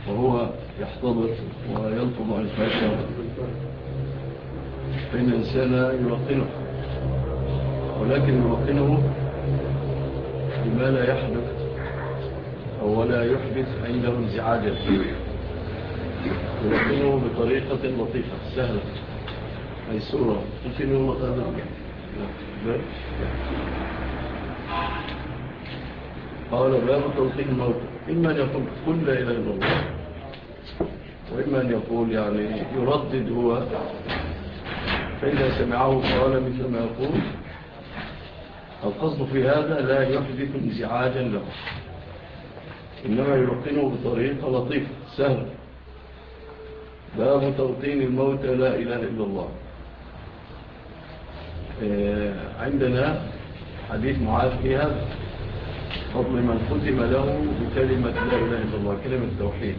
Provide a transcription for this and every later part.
وهو يحتضر ويلفظ عن الفاشا، فإن الإنسان يلقنه، ولكن يلقنه بما لا يحدث أو لا يحدث عنده انزعاجا، يلقنه بطريقة لطيفة سهلة ميسورة تلقنه مقادر. قال باب تلقين الموت، إما أن يقول قل لا إله إلا الله، وإما أن يقول يعني يردد هو، فإذا سمعه قال مثل ما يقول. القصد في هذا لا يحدث انزعاجا له، إنما يلقنه بطريقة لطيفة سهل. باب تلقين الموت لا إله إلا الله. عندنا حديث معاذ في هذا، فضل من ختم له بكلمة لا إله إلا الله، كلمة التوحيد.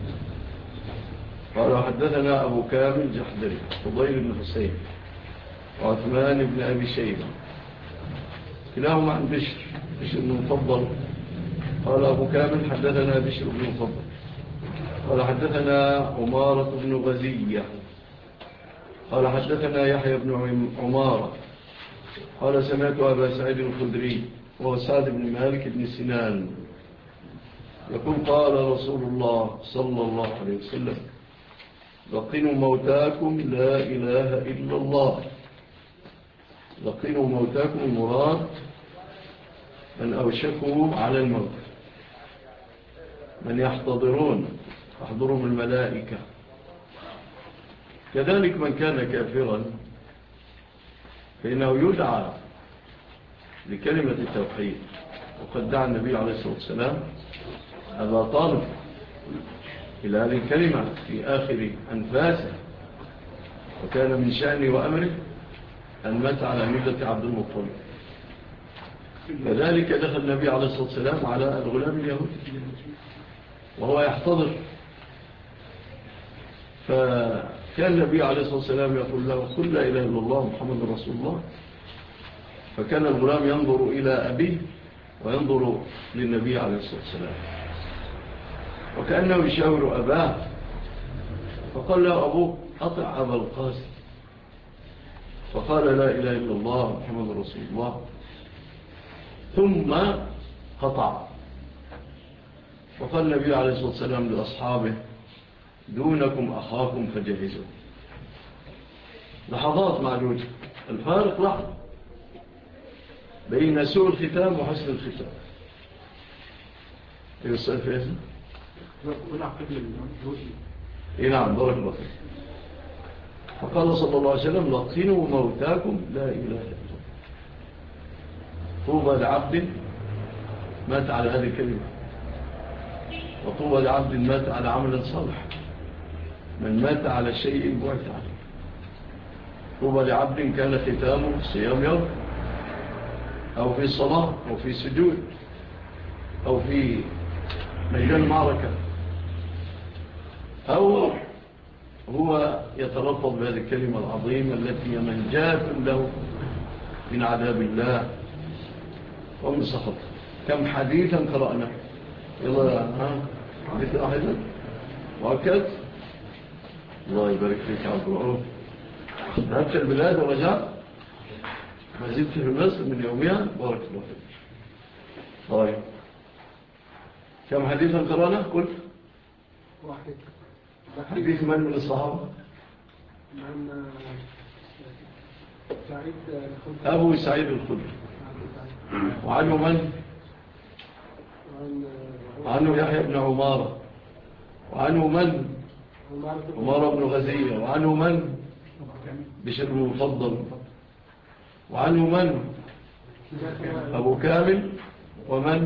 قال حدثنا أبو كامل جحدري فضيل بن حسين وعثمان بن أبي شيبة كلاهما عن بشر بن مفضل. قال أبو كامل حدثنا بشر بن مفضل قال حدثنا عمارة بن غزية قال حدثنا يحيى بن عمارة قال سمعت أبا سعيد الخدري وهو سعد بن مالك بن سنان يقول قال رسول الله صلى الله عليه وسلم لقنوا موتاكم لا إله إلا الله. لقنوا موتاكم المراد من أوشكوا على الموت، من يحتضرون تحضرهم الملائكة. كذلك من كان كافرا فإنه يدعى لكلمة التوحيد، وقد دعا النبي عليه الصلاة والسلام أبا طالب إلى هذه الكلمة في آخر أنفاسه، وكان من شأنه وأمره أن مات على ملة عبد المطلب. كذلك دخل النبي عليه الصلاة والسلام على الغلام اليهودي وهو يحتضر، فكان النبي عليه الصلاة والسلام يقول له قل لا إله إلا الله محمد رسول الله. فكان الغلام ينظر إلى أبيه وينظر للنبي عليه الصلاة والسلام وكأنه يشاور أباه، فقال له أبوه أطع أبا القاسم، فقال لا إله إلا الله محمد رسول الله، ثم قطع. وقال النبي عليه الصلاة والسلام لأصحابه دونكم أخاكم فجهزوا. لحظات معدودة، الفارق لحظة بين سوء الختام وحسن الختام. ايه السؤال في اسم؟ ايه نعم بارك الله فيك. فقال صلى الله عليه وسلم لقنوا موتاكم لا إله إلا الله. طوبى لعبد مات على هذه الكلمة، وطوبى لعبد مات على عمل صالح، من مات على شيء بعث عليه. طوبى لعبد كان ختامه صيام يوم أو في صلاة أو في سجود أو في ميدان معركة، أو هو يتلفظ بهذه الكلمة العظيمة التي منجاة له من عذاب الله ومن سخط. كم حديثا قرأنا، يلا حديث أحدا وأكد. الله يبارك فيك عبد العروف. ذهبت البلاد ورجعت، ما زلت في مصر من يوميا، بارك الله فيك. طيب كم حديثا قرأنا؟ قل واحد. حديث من الصحابة؟ من سعيد أبو سعيد الخدري. وعنه من؟ وعنه يحيى بن عمارة. وعنه من؟ عمارة بن غزية. وعنه من؟ بشر بن مفضل. وعنه من؟ أبو كامل. ومن؟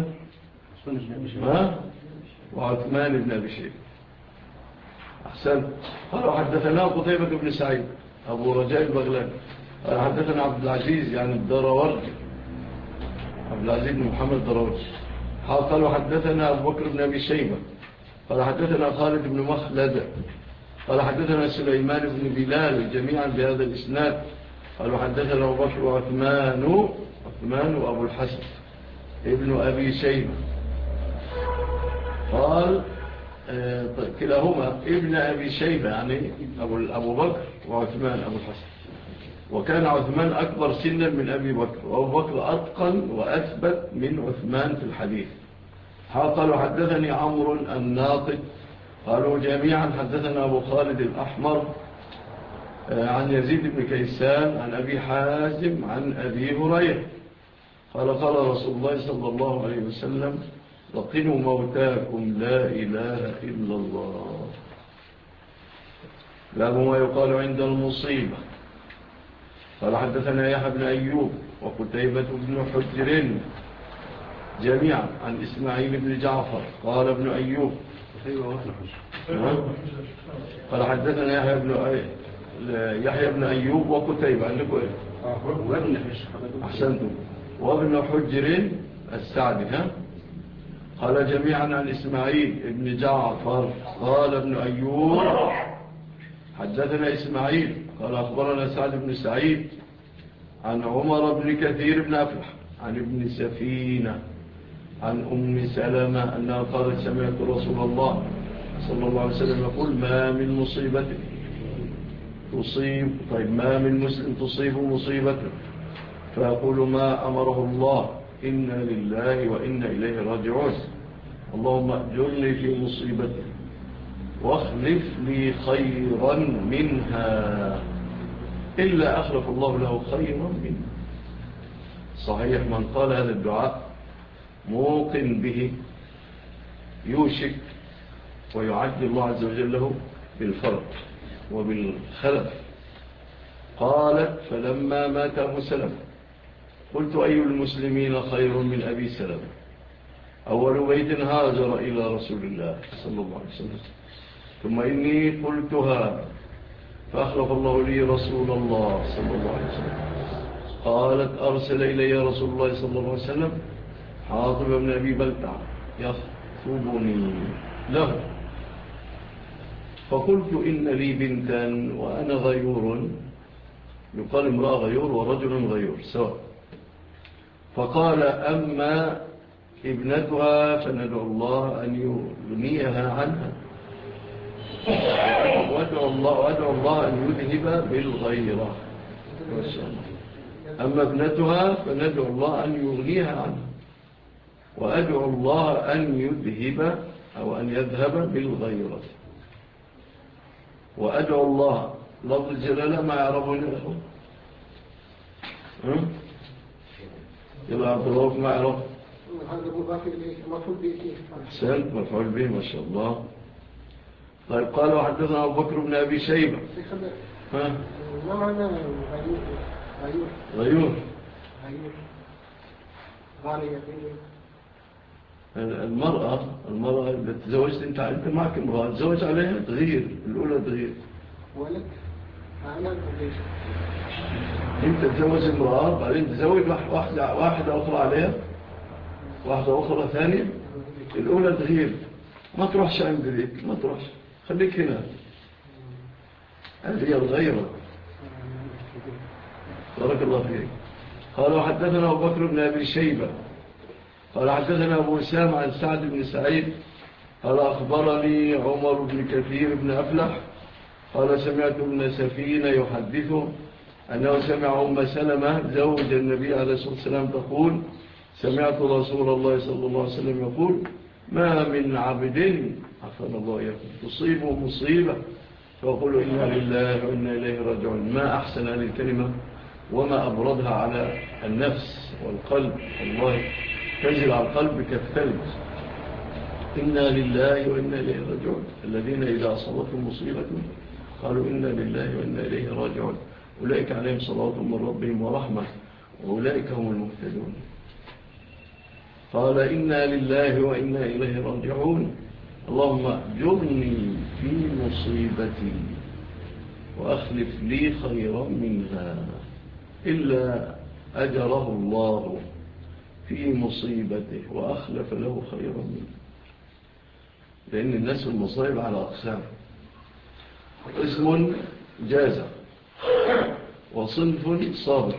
وعثمان بن أبي شيبة. أحسن. قالوا حدثنا قتيبة بن سعيد أبو رجاء البغلاني قال حدثنا عبد العزيز يعني الدراوردي، عبد العزيز بن محمد الدراوردي. قالوا حدثنا أبو بكر بن أبي شيبة قال حدثنا خالد بن مخلد قال حدثنا سليمان بن بلال جميعا بهذا الإسناد. قالوا حدثنا أبو بكر وعثمان وأبو الحسن ابن أبي شيبة قال طيب كلاهما ابن أبي شيبة يعني أبو بكر وعثمان أبو الحسن. وكان عثمان أكبر سنا من أبي بكر، وأبو بكر أتقن وأثبت من عثمان في الحديث. قالوا حدثني عمرو الناقد قالوا جميعا حدثنا أبو خالد الأحمر عن يزيد بن كيسان عن أبي حازم عن أبي هريرة قال رسول الله صلى الله عليه وسلم لقنوا موتاكم لا إله إلا الله. باب ما يقال عند المصيبة. قال حدثنا يحيى بن أيوب وقتيبة بن حجر جميعا عن إسماعيل بن جعفر قال ابن أيوب قال حدثنا يحيى بن أيوب وقتيبة عندكم إيه؟ أحسنتم. وابن حجر السعدي قال جميعا عن إسماعيل بن جعفر قال ابن أيوب حدثنا إسماعيل قال أخبرنا سعد بن سعيد عن عمر بن كثير بن أفلح عن ابن سفينة عن أم سلمة أنها قالت سمعت رسول الله صلى الله عليه وسلم يقول ما من مصيبة تصيب ما من مسلم تصيب مصيبة فيقول ما أمره الله إنا لله وإنا إليه راجعون اللهم أجرني في مصيبتي واخلف لي خيرا منها إلا أخلف الله له خيرا منها. صحيح من قال هذا الدعاء موقن به يوشك ويعد الله عز وجل له بالفرق وبالخلف. قالت فلما مات أبو سلمة قلت أي المسلمين خير من أبي سلمة أول بيت هاجر إلى رسول الله صلى الله عليه وسلم ثم إني قلتها فأخلف الله لي رسول الله صلى الله عليه وسلم. قالت أرسل إلي رسول الله صلى الله عليه وسلم حاطب بن أبي بلتع يخطبني له فقلت إن لي بنتا وأنا غيور يقال امرأة غيور ورجل غيور سواء. فقال أما ابنتها فندعو الله أن يغنيها عنها وأدعو الله أن يذهب بالغيرة. أما ابنتها فندعو الله أن يغنيها عنها وأدعو الله أن يذهب أو أن يذهب بالغيرة. وأدعو الله لفظ الجلالة ما يعرفون له يبقى عبد الله ما يعرف هذا مفعول به أحسنت مفعول به ما شاء الله. طيب قال وحدثنا أبو بكر بن أبي شيبة ما معنى غيور المرأة اللي تزوجت انت معك امرأة تزوج عليها تغير الأولى تغير ولك انت تزوج امرأة بعدين تزوج واحدة أخرى عليها واحدة أخرى ثانية الأولى تغير ما تروحش عند ذيك ما تروحش خليك هنا هذه الغيرة. بارك الله فيك. قال حدثنا أبو بكر بن أبي شيبة قال حدثنا أبو أسام عن سعد بن سعيد قال أخبرني عمر بن كثير بن أفلح قال سمعت ابن سفينة يحدثه أنه سمع أم سلمة زوج النبي عليه الصلاة والسلام تقول سمعت رسول الله صلى الله عليه وسلم يقول ما من عبد عفوا الله يقول تصيبه مصيبة فأقول إنا لله وإنا إليه راجعون. ما أحسن هذه الكلمة وما أبردها على النفس والقلب الله تنزل على القلب كالثلج. إنا لله وإنا إليه راجعون الذين إذا أصابتهم مصيبة قالوا إنا لله وإنا إليه راجعون أولئك عليهم صلاة من ربهم ورحمة وأولئك هم المهتدون. قال إنا لله وإنا إليه راجعون اللهم أجرني في مصيبتي وأخلف لي خيرا منها إلا أجره الله في مصيبته وأخلف له خيرا منها. لأن الناس المصائب على أقسام اسم جازع وصنف صابر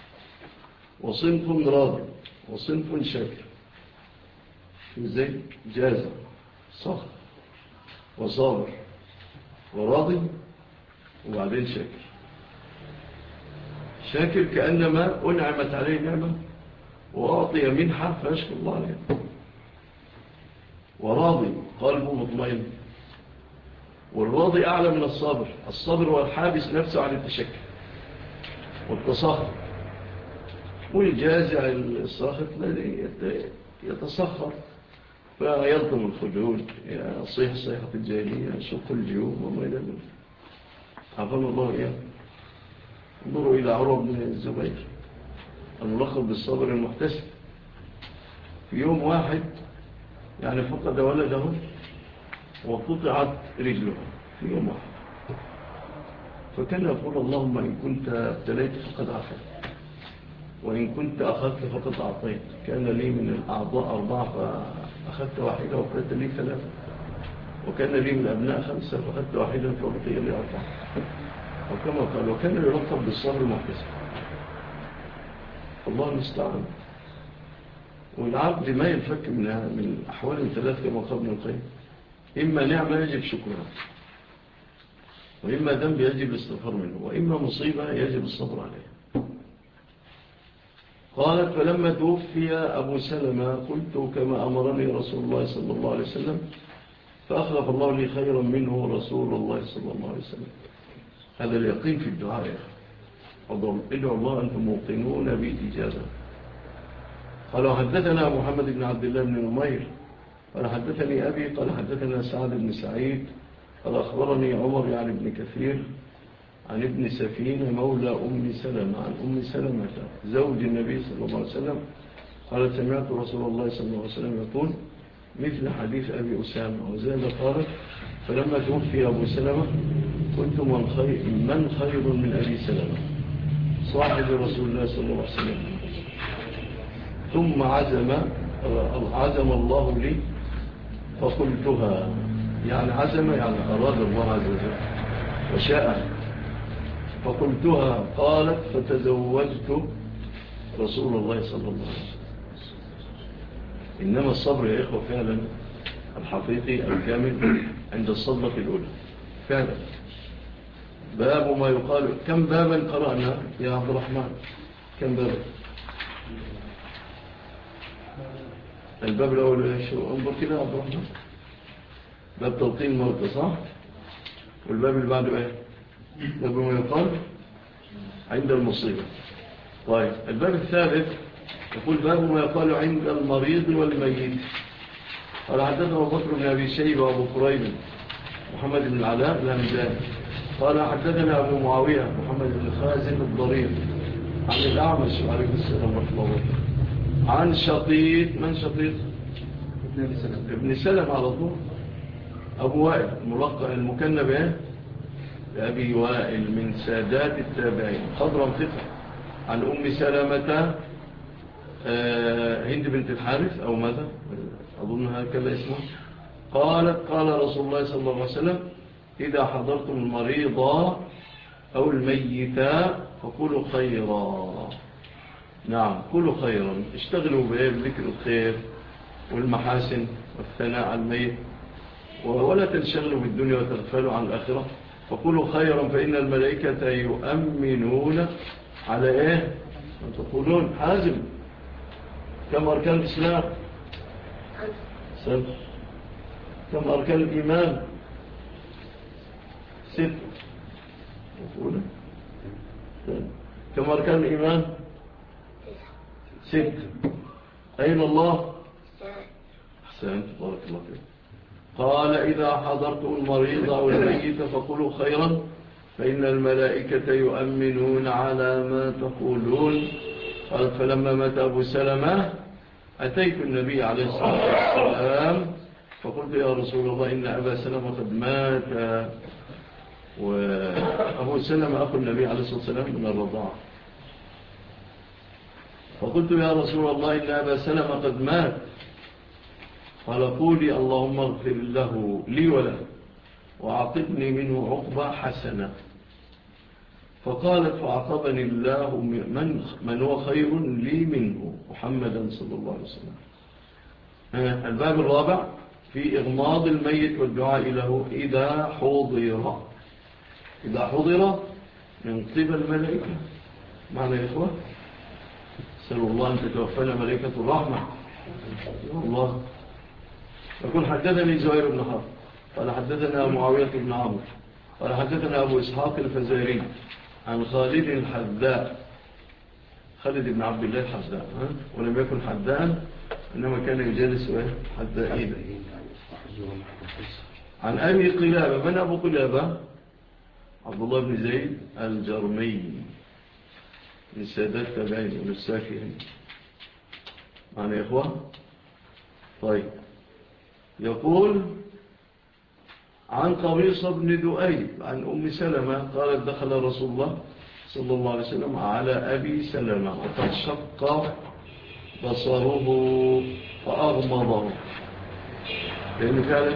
وصنف راضي وصنف شاكر. زي جازع صخر وصابر وراضي وبعدين شاكر. شاكر كأنما أنعمت عليه نعمة وأعطي منحة فيشكر الله عليه. وراضي قلبه مطمئن. والراضي أعلى من الصابر. الصابر هو الحابس نفسه عن التشكي والتصاخر. والجازع الصاخر الذي يتصخر فيلطم الخدود، يصيح صيحة الجاهلية، يشق الجيوب وما إلى ذلك. عافانا الله إياه. انظروا إلى عروة بن الزبير الملقب بالصبر المحتسب. في يوم واحد يعني فقد ولده وقطعت رجله في يوم واحد، فكان يقول اللهم إن كنت ابتليت فقد عافيت، وإن كنت أخذت فقد أعطيت. كان لي من الأعضاء 4 فأخذت واحدة وأخذت لي 3، وكان لي من الأبناء 5 فأخذت واحدة فبقي لي 4. وكما قال وكان يلقب بالصبر المحتسب. الله المستعان. والعبد ما ينفك من أحوال 3 كما قال ابن القيم: إما نعمة يجب شكرها، وإما ذنب يجب الاستغفار منه، وإما مصيبة يجب الصبر عليها. قالت: فلما توفي أبو سلمة قلت كما أمرني رسول الله صلى الله عليه وسلم، فأخلف الله لي خيرا منه رسول الله صلى الله عليه وسلم. هذا اليقين في الدعاء يا أخي. ادعوا الله أنتم موقنون بالإجابة. قال: حدثنا محمد بن عبد الله بن نمير قال حدثني أبي قال حدثنا سعد بن سعيد قال أخبرني عمر يعني ابن كثير عن ابن سفين مولى أم سلمة عن أم سلمة زوج النبي صلى الله عليه وسلم قال: سمعت رسول الله صلى الله عليه وسلم يقول مثل حديث أبي أسامة. وزاد قالت: فلما توفي أبو سلمة قلت من خير من أبي سلمة صاحب رسول الله صلى الله عليه وسلم. ثم عزم الله لي فقلتها. يعني عزم يعني أراد الله عز وجل وشاء. فقلتها. قالت: فتزوجت رسول الله صلى الله عليه وسلم. إنما الصبر يا إخوة فعلا الحقيقي الكامل عند الصدمة الأولى فعلا. باب ما يقال. كم بابا قرأنا يا عبد الرحمن؟ كم بابا؟ الباب الأول شو؟ انظر كده يا عبد الرحمن. باب تلقين الموتى صح؟ والباب اللي بعده ايه؟ باب ما يقال عند المصيبة. طيب الباب الثالث يقول باب ما يقال عند المريض والميت. قال حدثنا أبو بكر بن أبي شيبة وأبو كريب محمد بن العلاء الهمداني قال حدثنا أبو معاوية محمد بن خازم الضرير عن الأعمش عليه السلام ورحمة الله وبركاته عن شقيق. من شقيق؟ ابن سلم على طول. أبو وائل المكنى به أبي وائل من سادات التابعين خضرا ثقة عن أم سلمة هند بنت الحارث أو ماذا أظن هكذا اسمه. قالت: قال رسول الله صلى الله عليه وسلم: إذا حضرتم المريضة أو الميتة فقولوا خيرا. نعم قولوا خيرا. اشتغلوا بذكر الخير والمحاسن والثناء على الميت، ولا تنشغلوا بالدنيا وتغفلوا عن الآخرة. فقولوا خيرا فإن الملائكة يؤمنون على إيه؟ تقولون حازم كم أركان الإسلام؟ كم أركان الإيمان؟ 6. كم أركان الإيمان؟ 6. أين الله؟ أحسنت بارك الله فيك. قال: إذا حضرتم المريض أو الميت فقولوا خيرا فإن الملائكة يؤمنون على ما تقولون. قالت: فلما مات أبو سلمة أتيت النبي عليه الصلاة والسلام فقلت: يا رسول الله إن أبا سلمة قد مات. وأبو سلمة أخو النبي عليه الصلاة والسلام من الرضاعة. فقلت: يا رسول الله إن أبا سلمة قد مات. قال: قولي اللهم اغفر له لي وله وعقبني منه عقبة حسنة. فقالت: فعقبني الله من هو خير لي منه محمدا صلى الله عليه وسلم. الباب الرابع في إغماض الميت والدعاء له إذا حضر من قبل الملائكة. معنى يا إخوة سألوا الله أن تتوفنا ملائكة الرحمة الله. يقول حدثني زهير بن حرب قال حدثنا معاوية بن عمرو قال حدثنا أبو إسحاق الفزاري عن خالد الحذاء، خالد بن عبد الله الحذاء، ولم يكن حدان إنما كان يجالس حدائين. عن أبي قلابة. من أبو قلابة؟ عبد الله بن زيد الجرمي من سادات تابعين ونساكهم. معنى يا إخوة. طيب يقول عن قبيصة بن دؤيب عن أم سلمة قالت دخل رسول الله صلى الله عليه وسلم على أبي سلمة وقد شق بصره فأغمضه، لأنه فعلا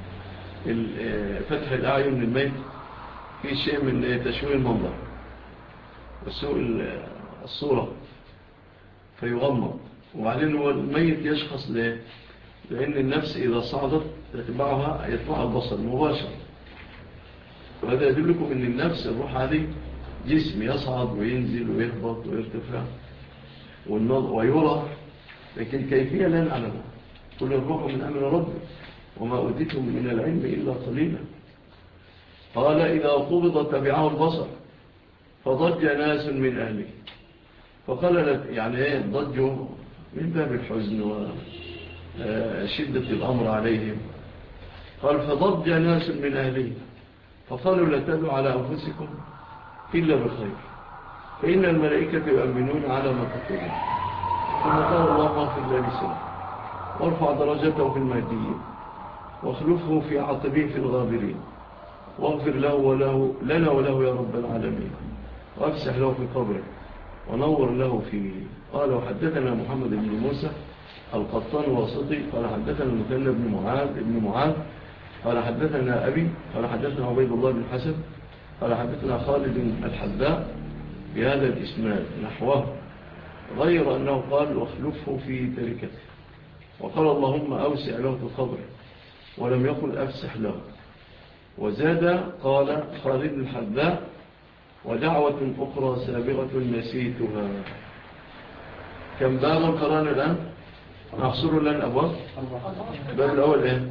فتح الأعين من الميت في شيء من تشويه المنظر وسوء الصورة فيغمض. وبعدين هو الميت يشخص ليه؟ لأن النفس إذا صعدت يتبعها البصر مباشر، وهذا يدلكم أن النفس الروح هذه جسم يصعد وينزل ويهبط ويرتفع ويرى، لكن كيفية لا نعلمها. كل الروح من أمر ربي وما أوتيتم من العلم إلا قليلا. قال إذا قبض تبعه البصر فضج ناس من أهله. فقال لك يعني ايه ضجوا من باب الحزن وشدة الأمر عليهم. قال فضج ناس من أهله فقالوا لا تدعوا على أنفسكم إلا بخير فإن الملائكة يؤمنون على ما تقولون. ثم قال اللهم اغفر لسنا وارفع درجته في المهديين واخلفه في عقبه في الغابرين واغفر له لنا وله يا رب العالمين وافسح له في قبره ونور له فيه. قال وحدثنا محمد بن موسى القطان الواسطي قال حدثنا المثنى بن معاذ قال حدثنا أبي قال حدثنا عبيد الله بن حسن قال حدثنا خالد الحذاء بهذا الإسناد نحوه، غير أنه قال واخلفه في تركته، وقال اللهم أوسع له في قبره، ولم يقل أفسح له. وزاد قال خالد الحذاء ودعوة أخرى سابغة نسيتها. كم بابا قرانا الآن؟ نحصر لن أبواب. باب الأول إيه؟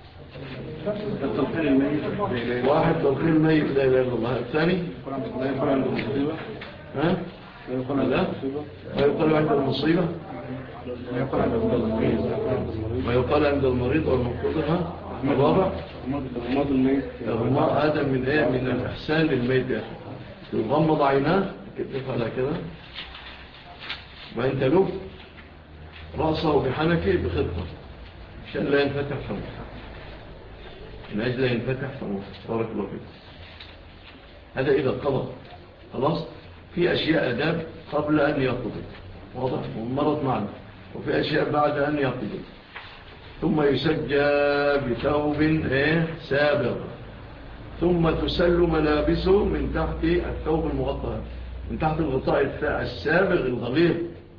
واحد تلقين الميت لا إله إلا الله. الثاني ها؟ لا ما يقال عند المصيبة ما يقال عند المريض أو المقتضى. الرابع الرماء آدم من إيه؟ من الإحسان للميت يا أخي يغمض عيناه تفعل كده وإن تلف رأسه بحنكه بخطة عشان لا ينفتح فمه، من أجل لا ينفتح فمه. بارك الله فيك. هذا إذا قضى خلاص. في أشياء أداب قبل أن يقضي واضح ومرض معنا، وفي أشياء بعد أن يقضي. ثم يسجى بثوب سابغ ثم تسل ملابسه من تحت الثوب المغطى، من تحت الغطاء السابغ الغليظ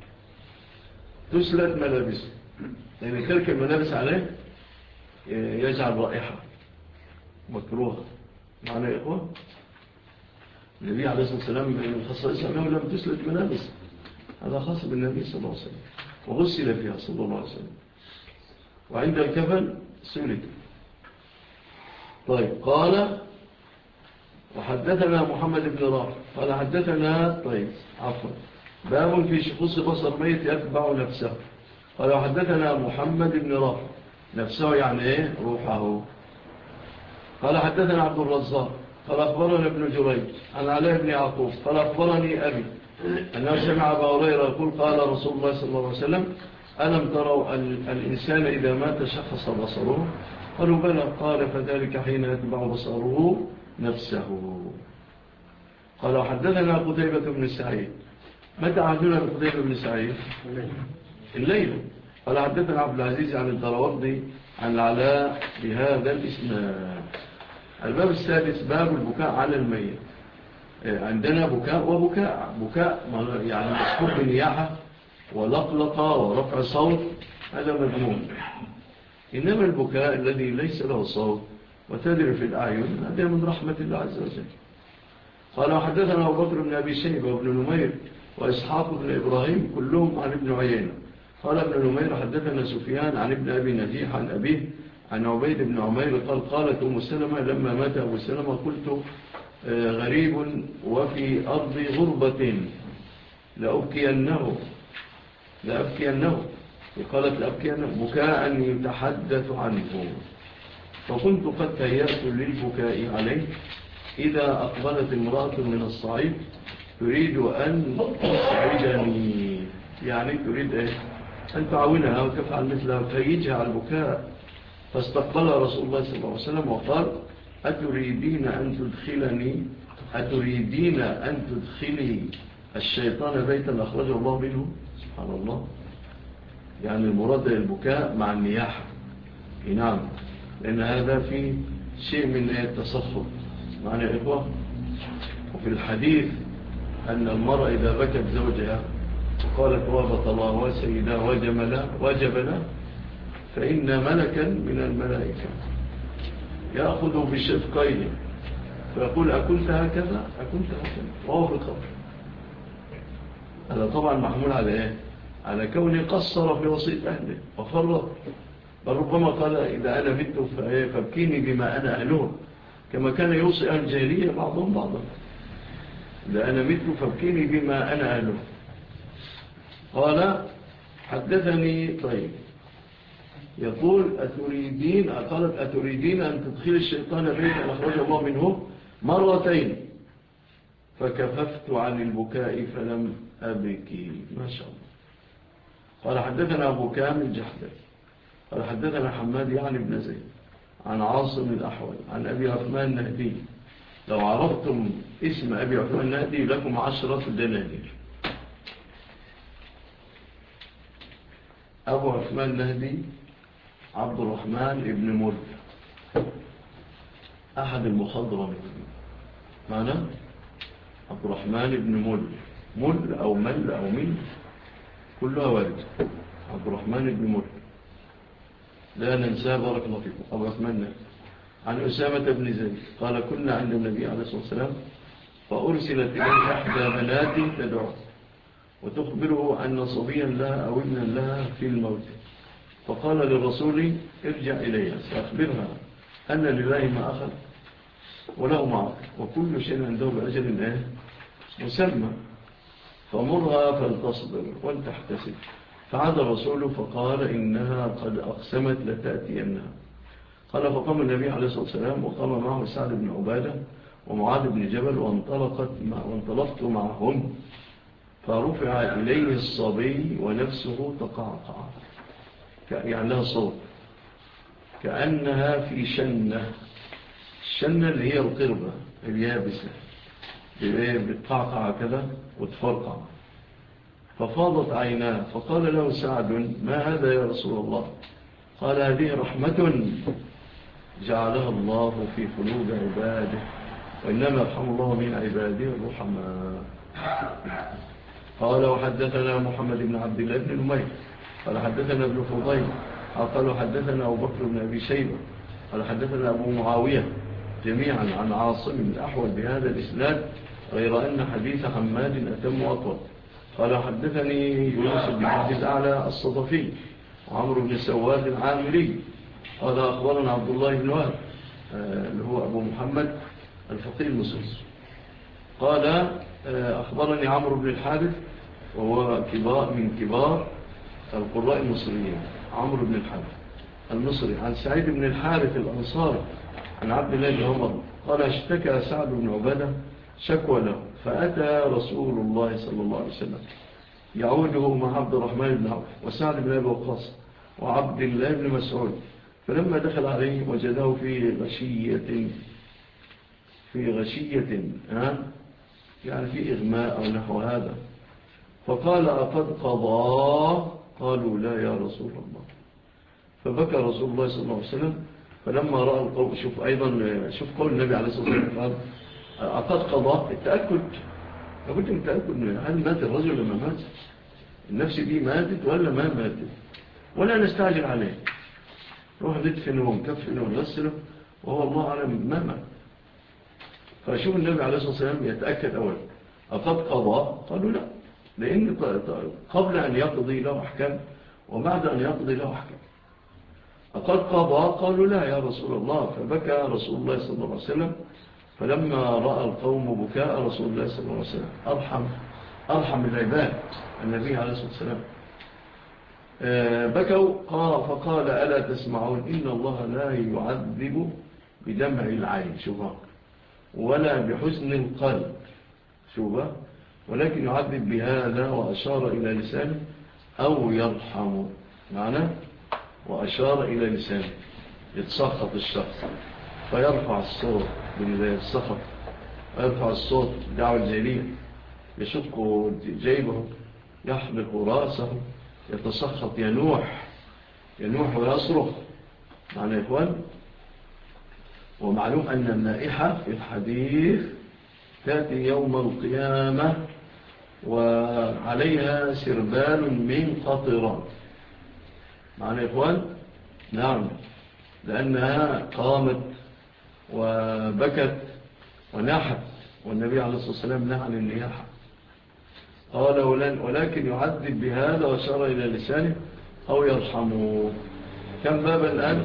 تسلت ملابسه، لأن تلك الملابس عليه يجعل رائحة مكروهة. معنى يا إخوان النبي عليه الصلاة والسلام من خصائصه أنه لم تسلت ملابس، هذا خاص بالنبي صلى الله عليه وسلم وغسل فيها صلى الله عليه وسلم. وعند الكفن سلت. طيب قال وحدثنا محمد بن رافع قال حدثنا عفوا باب في شخص بصر ميت يتبع نفسه. قال وحدثنا محمد بن رافع نفسه يعني ايه روحه. قال حدثنا عبد الرزاق قال أخبرنا ابن جريج عن علاء بن يعقوب قال أخبرني أبي أنه سمع أبا هريرة يقول قال رسول الله صلى الله عليه وسلم ألم تروا الإنسان إذا مات شخص بصره؟ قالوا بلى. قال فذلك حين يتبع بصره نفسه. قال وحدثنا قتيبة بن سعيد. متى عهدنا بقتيبة بن سعيد؟ الليلة. قال حدثنا عبد العزيز عن الدراوردي عن العلاء بهذا الإسناد. الباب السادس باب البكاء على الميت. عندنا بكاء وبكاء، بكاء يعني مصحوب بنياحة ولقلقة ورفع صوت، هذا مذموم. إنما البكاء الذي ليس له صوت وتدري في الأعين هذا من رحمة الله عز وجل. قال وحدثنا أبو بكر بن أبي شيبة وابن نمير وإسحاق بن إبراهيم كلهم عن ابن عيينة. قال ابن نمير حدثنا سفيان عن ابن أبي نجيح عن أبيه عن عبيد بن عمير قالت أم سلمة لما مات أبو سلمة قلت غريب وفي أرض غربة لأبكينه قالت لأبكينه بكاء يتحدث عنه، فكنت قد تهيأت للبكاء عليه إذا أقبلت امرأة من الصعيد تريد أن تسعدني، يعني تريد أن تعاونها وتفعل مثلها وتهيجها على البكاء. فاستقبل رسول الله صلى الله عليه وسلم وقال أتريدين أن تدخلي الشيطان بيتا أخرجه الله منه؟ سبحان الله، يعني المراد البكاء مع النياحة. نعم، لأن هذا في شيء من التصفق معنى الإخوة. وفي الحديث أن المرأة إذا بكت زوجها وقالت وابط الله وسيدا وجب له فإن ملكا من الملائكة يأخذ بشفقيه فيقول أكنت هكذا وهو في الخبر. هذا طبعا محمول على إيه؟ على كونه قصر في وصية أهله وفرط، بل ربما قال إذا أنا مت فابكيني بما أنا أهله، كما كان يوصي أهل الجاهلية بعضهم بعضا، إذا أنا مت فابكيني بما أنا أهله. قال حدثني طيب يقول قالت أتريدين أن تدخل الشيطان بيتا أخرج الله منه مرتين فكففت عن البكاء فلم أبكي. ما شاء الله. قال حدثنا أبو كامل جحدر قال حدثنا حماد يعني بن زيد عن عاصم الأحول عن أبي عثمان النهدي. لو عرفتم اسم أبي عثمان النهدي لكم 10 دنانير. أبو عثمان النهدي عبد الرحمن ابن مل أحد المخضرمين، معنى عبد الرحمن ابن مل أو مل أو مل كلها وارد. عبد الرحمن ابن مل لا ننساه بارك الله فيكم. أبو عثمان عن أسامة بن زيد قال كنا عند النبي عليه الصلاة والسلام فأرسلت إليه إحدى بناتي تدعو وتخبره أن صبيا لها أو ابنا لها في الموت، فقال للرسول ارجع إليها سأخبرها أن لله ما أخذ وله ما أعطى وكل شيء عنده بأجل مسمى، فمرها فلتصبر ولتحتسب. فعاد الرسول فقال إنها قد أقسمت لتأتينها. قال فقام النبي عليه الصلاة والسلام وقام معه سعد بن عبادة ومعاذ بن جبل وانطلقت معهم، فرفع إليه الصبي ونفسه تقعقع يعني لها صوت كأنها في شنة. الشنة اللي هي القربة اليابسة بتقعقع كذا وتفرقع. ففاضت عيناه فقال له سعد ما هذا يا رسول الله؟ قال هذه رحمة جعلها الله في قلوب عباده وإنما يرحم الله من عباده الرحماء. قال وحدثنا محمد بن عبد الله بن نمير قال حدثنا ابن فضيل قال حدثنا أبو بكر بن أبي شيبة قال حدثنا أبو معاوية جميعا عن عاصم الأحول بهذا الإسناد غير أن حديث حماد أتم وأطول. قال حدثني يونس بن عبد الأعلى الصدفي وعمر بن سواد العامري قال أخبرنا عبد الله بن وهب اللي هو أبو محمد الفقيه المصري قال أخبرني عمرو بن الحارث وهو من كبار القراء المصريين. عمرو بن الحارث المصري عن سعيد بن الحارث الأنصاري عن عبد الله بن عمر قال اشتكى سعد بن عبادة شكوى له فأتى رسول الله صلى الله عليه وسلم يعوده مع عبد الرحمن بن عوف وسعد بن أبي وقاص وعبد الله بن مسعود، فلما دخل عليه وجده في غشية يعني في إغماء أو نحو هذا، فقال أقد قضى؟ قالوا لا يا رسول الله. فبكى رسول الله صلى الله عليه وسلم فلما رأى القوم شوف قول النبي عليه الصلاة والسلام قال أقد قضى؟ التأكد لابد من التأكد هل مات الرجل لما مات، النفس دي ماتت ولا ما ماتت، ولا نستعجل عليه. روح ندفنه ونكفنه ونغسله وهو الله أعلم ما مات. فشوف النبي عليه الصلاة والسلام يتأكد أولا أقد قضى؟ قالوا لا، لأن قبل أن يقضي له أحكام وبعد أن يقضي له أحكام. أقد قضى؟ قالوا لا يا رسول الله. فبكى رسول الله صلى الله عليه وسلم. فلما رأى القوم بكاء رسول الله صلى الله عليه وسلم أرحم العباد النبي عليه الصلاة والسلام بكوا فقال ألا تسمعون إن الله لا يعذب بدمع العين شوفها ولا بحزن القلب شوفها ولكن يعذب بهذا وأشار إلى لسانه أو يرحم معنى وأشار إلى لسانه يتسخط الشخص فيرفع الصوت بالسخط ويرفع الصوت دعوة الجاهلية يشق جيبه يحلق راسه يتسخط ينوح ويصرخ معنى يا إخوان. ومعلوم أن النائحة في الحديث تأتي يوم القيامة وعليها سربال من قطران معنى يا إخوان. نعم لأنها قامت وبكت وناحت والنبي عليه الصلاة والسلام نهى عن النياحة. قال ولكن يعذب بهذا وشار إلى لسانه أو يرحمه. كم بابا الآن؟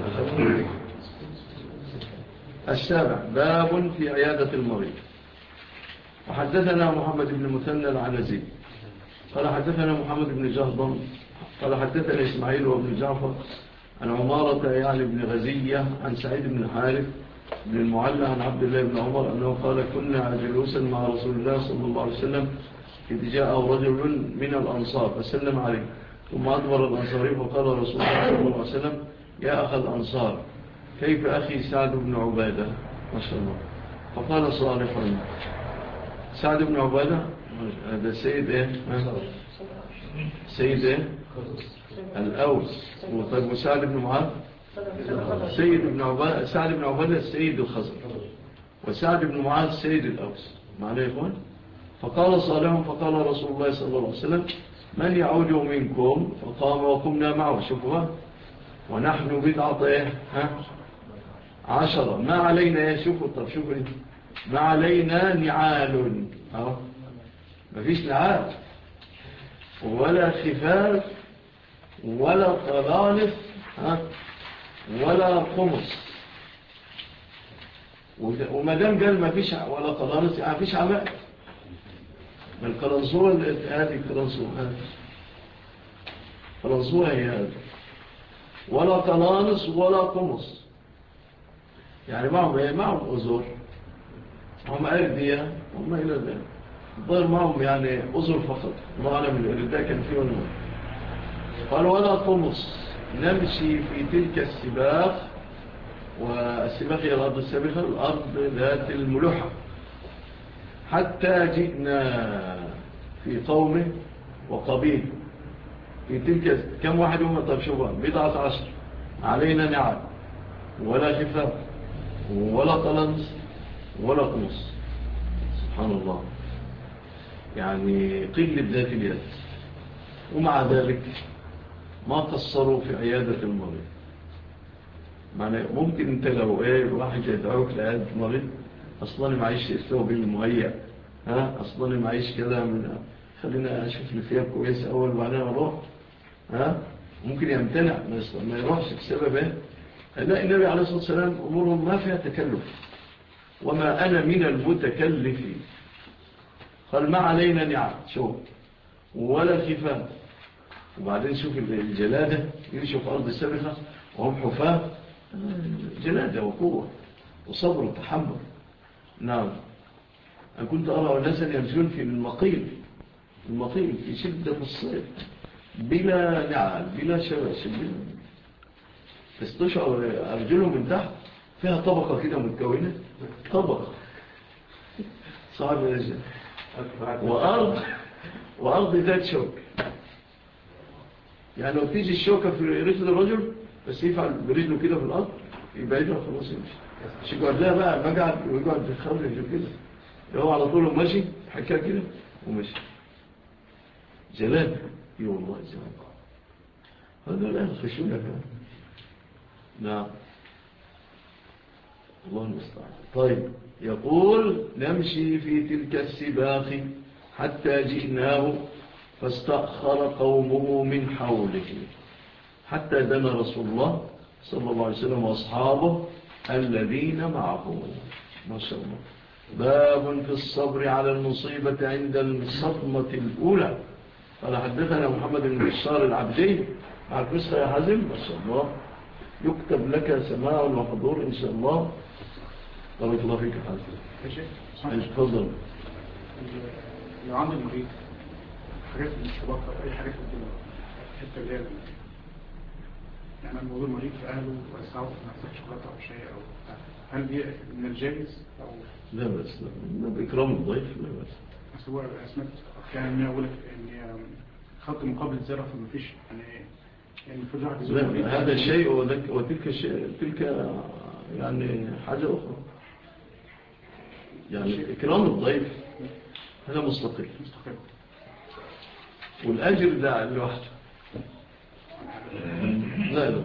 السابع باب في عيادة المريض. وحدثنا محمد بن مثنى العنزي قال حدثنا محمد بن جهضم قال حدثنا إسماعيل وابن جعفر عن عمارة يعني بن غزية عن سعيد بن حارث بن المعلى عن عبد الله بن عمر أنه قال كنا جلوسا مع رسول الله صلى الله عليه وسلم إذ جاء رجل من الأنصار فسلم عليه ثم أدبر الأنصاري فقال رسول الله صلى الله عليه وسلم يا أخ الأنصار كيف أخي سعد بن عبادة ما شاء الله. فقال صالح سعد بن عبادة هذا سيد إيه سيد إيه الأوس. طيب وسعد بن معاذ سيد بن عبادة سعد بن عبادة السيد الخزر وسعد بن معاذ سيد الأوس معنى يقول. فقال صالح فقال رسول الله صلى الله عليه وسلم من يعود منكم فقام وقمنا معه شوفوا ونحن بدعة إيه 10 ما علينا شوفوا طب شوفوا ما علينا نعال ما فيش نعال ولا خفاف ولا طلالف ولا قمص. ومدام قال ما فيش ولا طلالف ما فيش عماء من القلنصوة هذه القلنصوة قلنصوة هي هذه ولا طلالس ولا قمص يعني معهم أزور هم أردية هم إلى ذلك ضر معهم يعني أزور فقط ما أعلم الإرداء كان فيه ولا قال ولا قمص نمشي في تلك السباق. والسباق هي الأرض السابقة الأرض ذات الملوحة حتى جئنا في قومه وقبيل في تلك كم واحد هم طيب شوفوا 10 علينا نعم ولا خفاف ولا طلنس ولا قمص سبحان الله يعني قلة ذات اليد. ومع ذلك ما قصروا في عيادة المريض. معنى ممكن انت لو واحد يدعوك لعيادة المريض اصلا معيش الثوب المهيأ اصلا معيش كده من خلينا اشوف لي ثياب كويسه اول وبعدين اروح ممكن يمتنع ما يروحش بسبب لا النبي عليه الصلاه والسلام امورهم ما فيها تكلف وما انا من المتكلفين. قال ما علينا نعم شوف ولا خفاف. وبعدين شوف الجلاده يمشوا في ارض السابقه وهم حفاة جلاده وقوه وصبر وتحمل. نعم أنا كنت أرى ناسا يمشون في المقيل في شدة الصيف بلا نعال بلا شباشب تستشعر أرجلهم من تحت فيها طبقة كده متكونة طبقة صعب رجل وأرض ذات شوك يعني لو تيجي الشوكة في رجل الرجل بس يفعل برجله كده في الأرض يبعدها خلاص يمشي مش يقعد لها بقى مقعد ويقعد في الخرج كده هو على طول ماشي حكا كده وماشي جلال والله جلال هذا الآن خشونة نعم الله المستعان. طيب يقول نمشي في تلك السباخ حتى جئناه فاستأخر قومه من حوله حتى دنا رسول الله صلى الله عليه وسلم وأصحابه الذين معه. ما شاء الله. باب في الصبر على المصيبة عند الصدمة الأولى. قال حدثنا محمد بن بشار العبدي مع الفسخة يا حزم. ما شاء الله يكتب لك سماع وحضور إن شاء الله. بارك الله فيك حزم. تفضل. لو عند المريض حاجات المشروبات أو أي حاجات الحتة اللي هي يعني الموضوع مريض في أهله ويسعوا في نفسك شوكولاتة أو شيء أو بتاع، هل دي من الجائز أو لا بس لا بإكرام الضيف لا بس. بس هو أسمعت كان يقول لك إن خط مقابل زرع فما فيش يعني في واحد لا هذا شيء وتلك شيء تلك يعني حاجة أخرى. يعني إكرام الضيف هذا مستقل والأجر ده لوحده. لا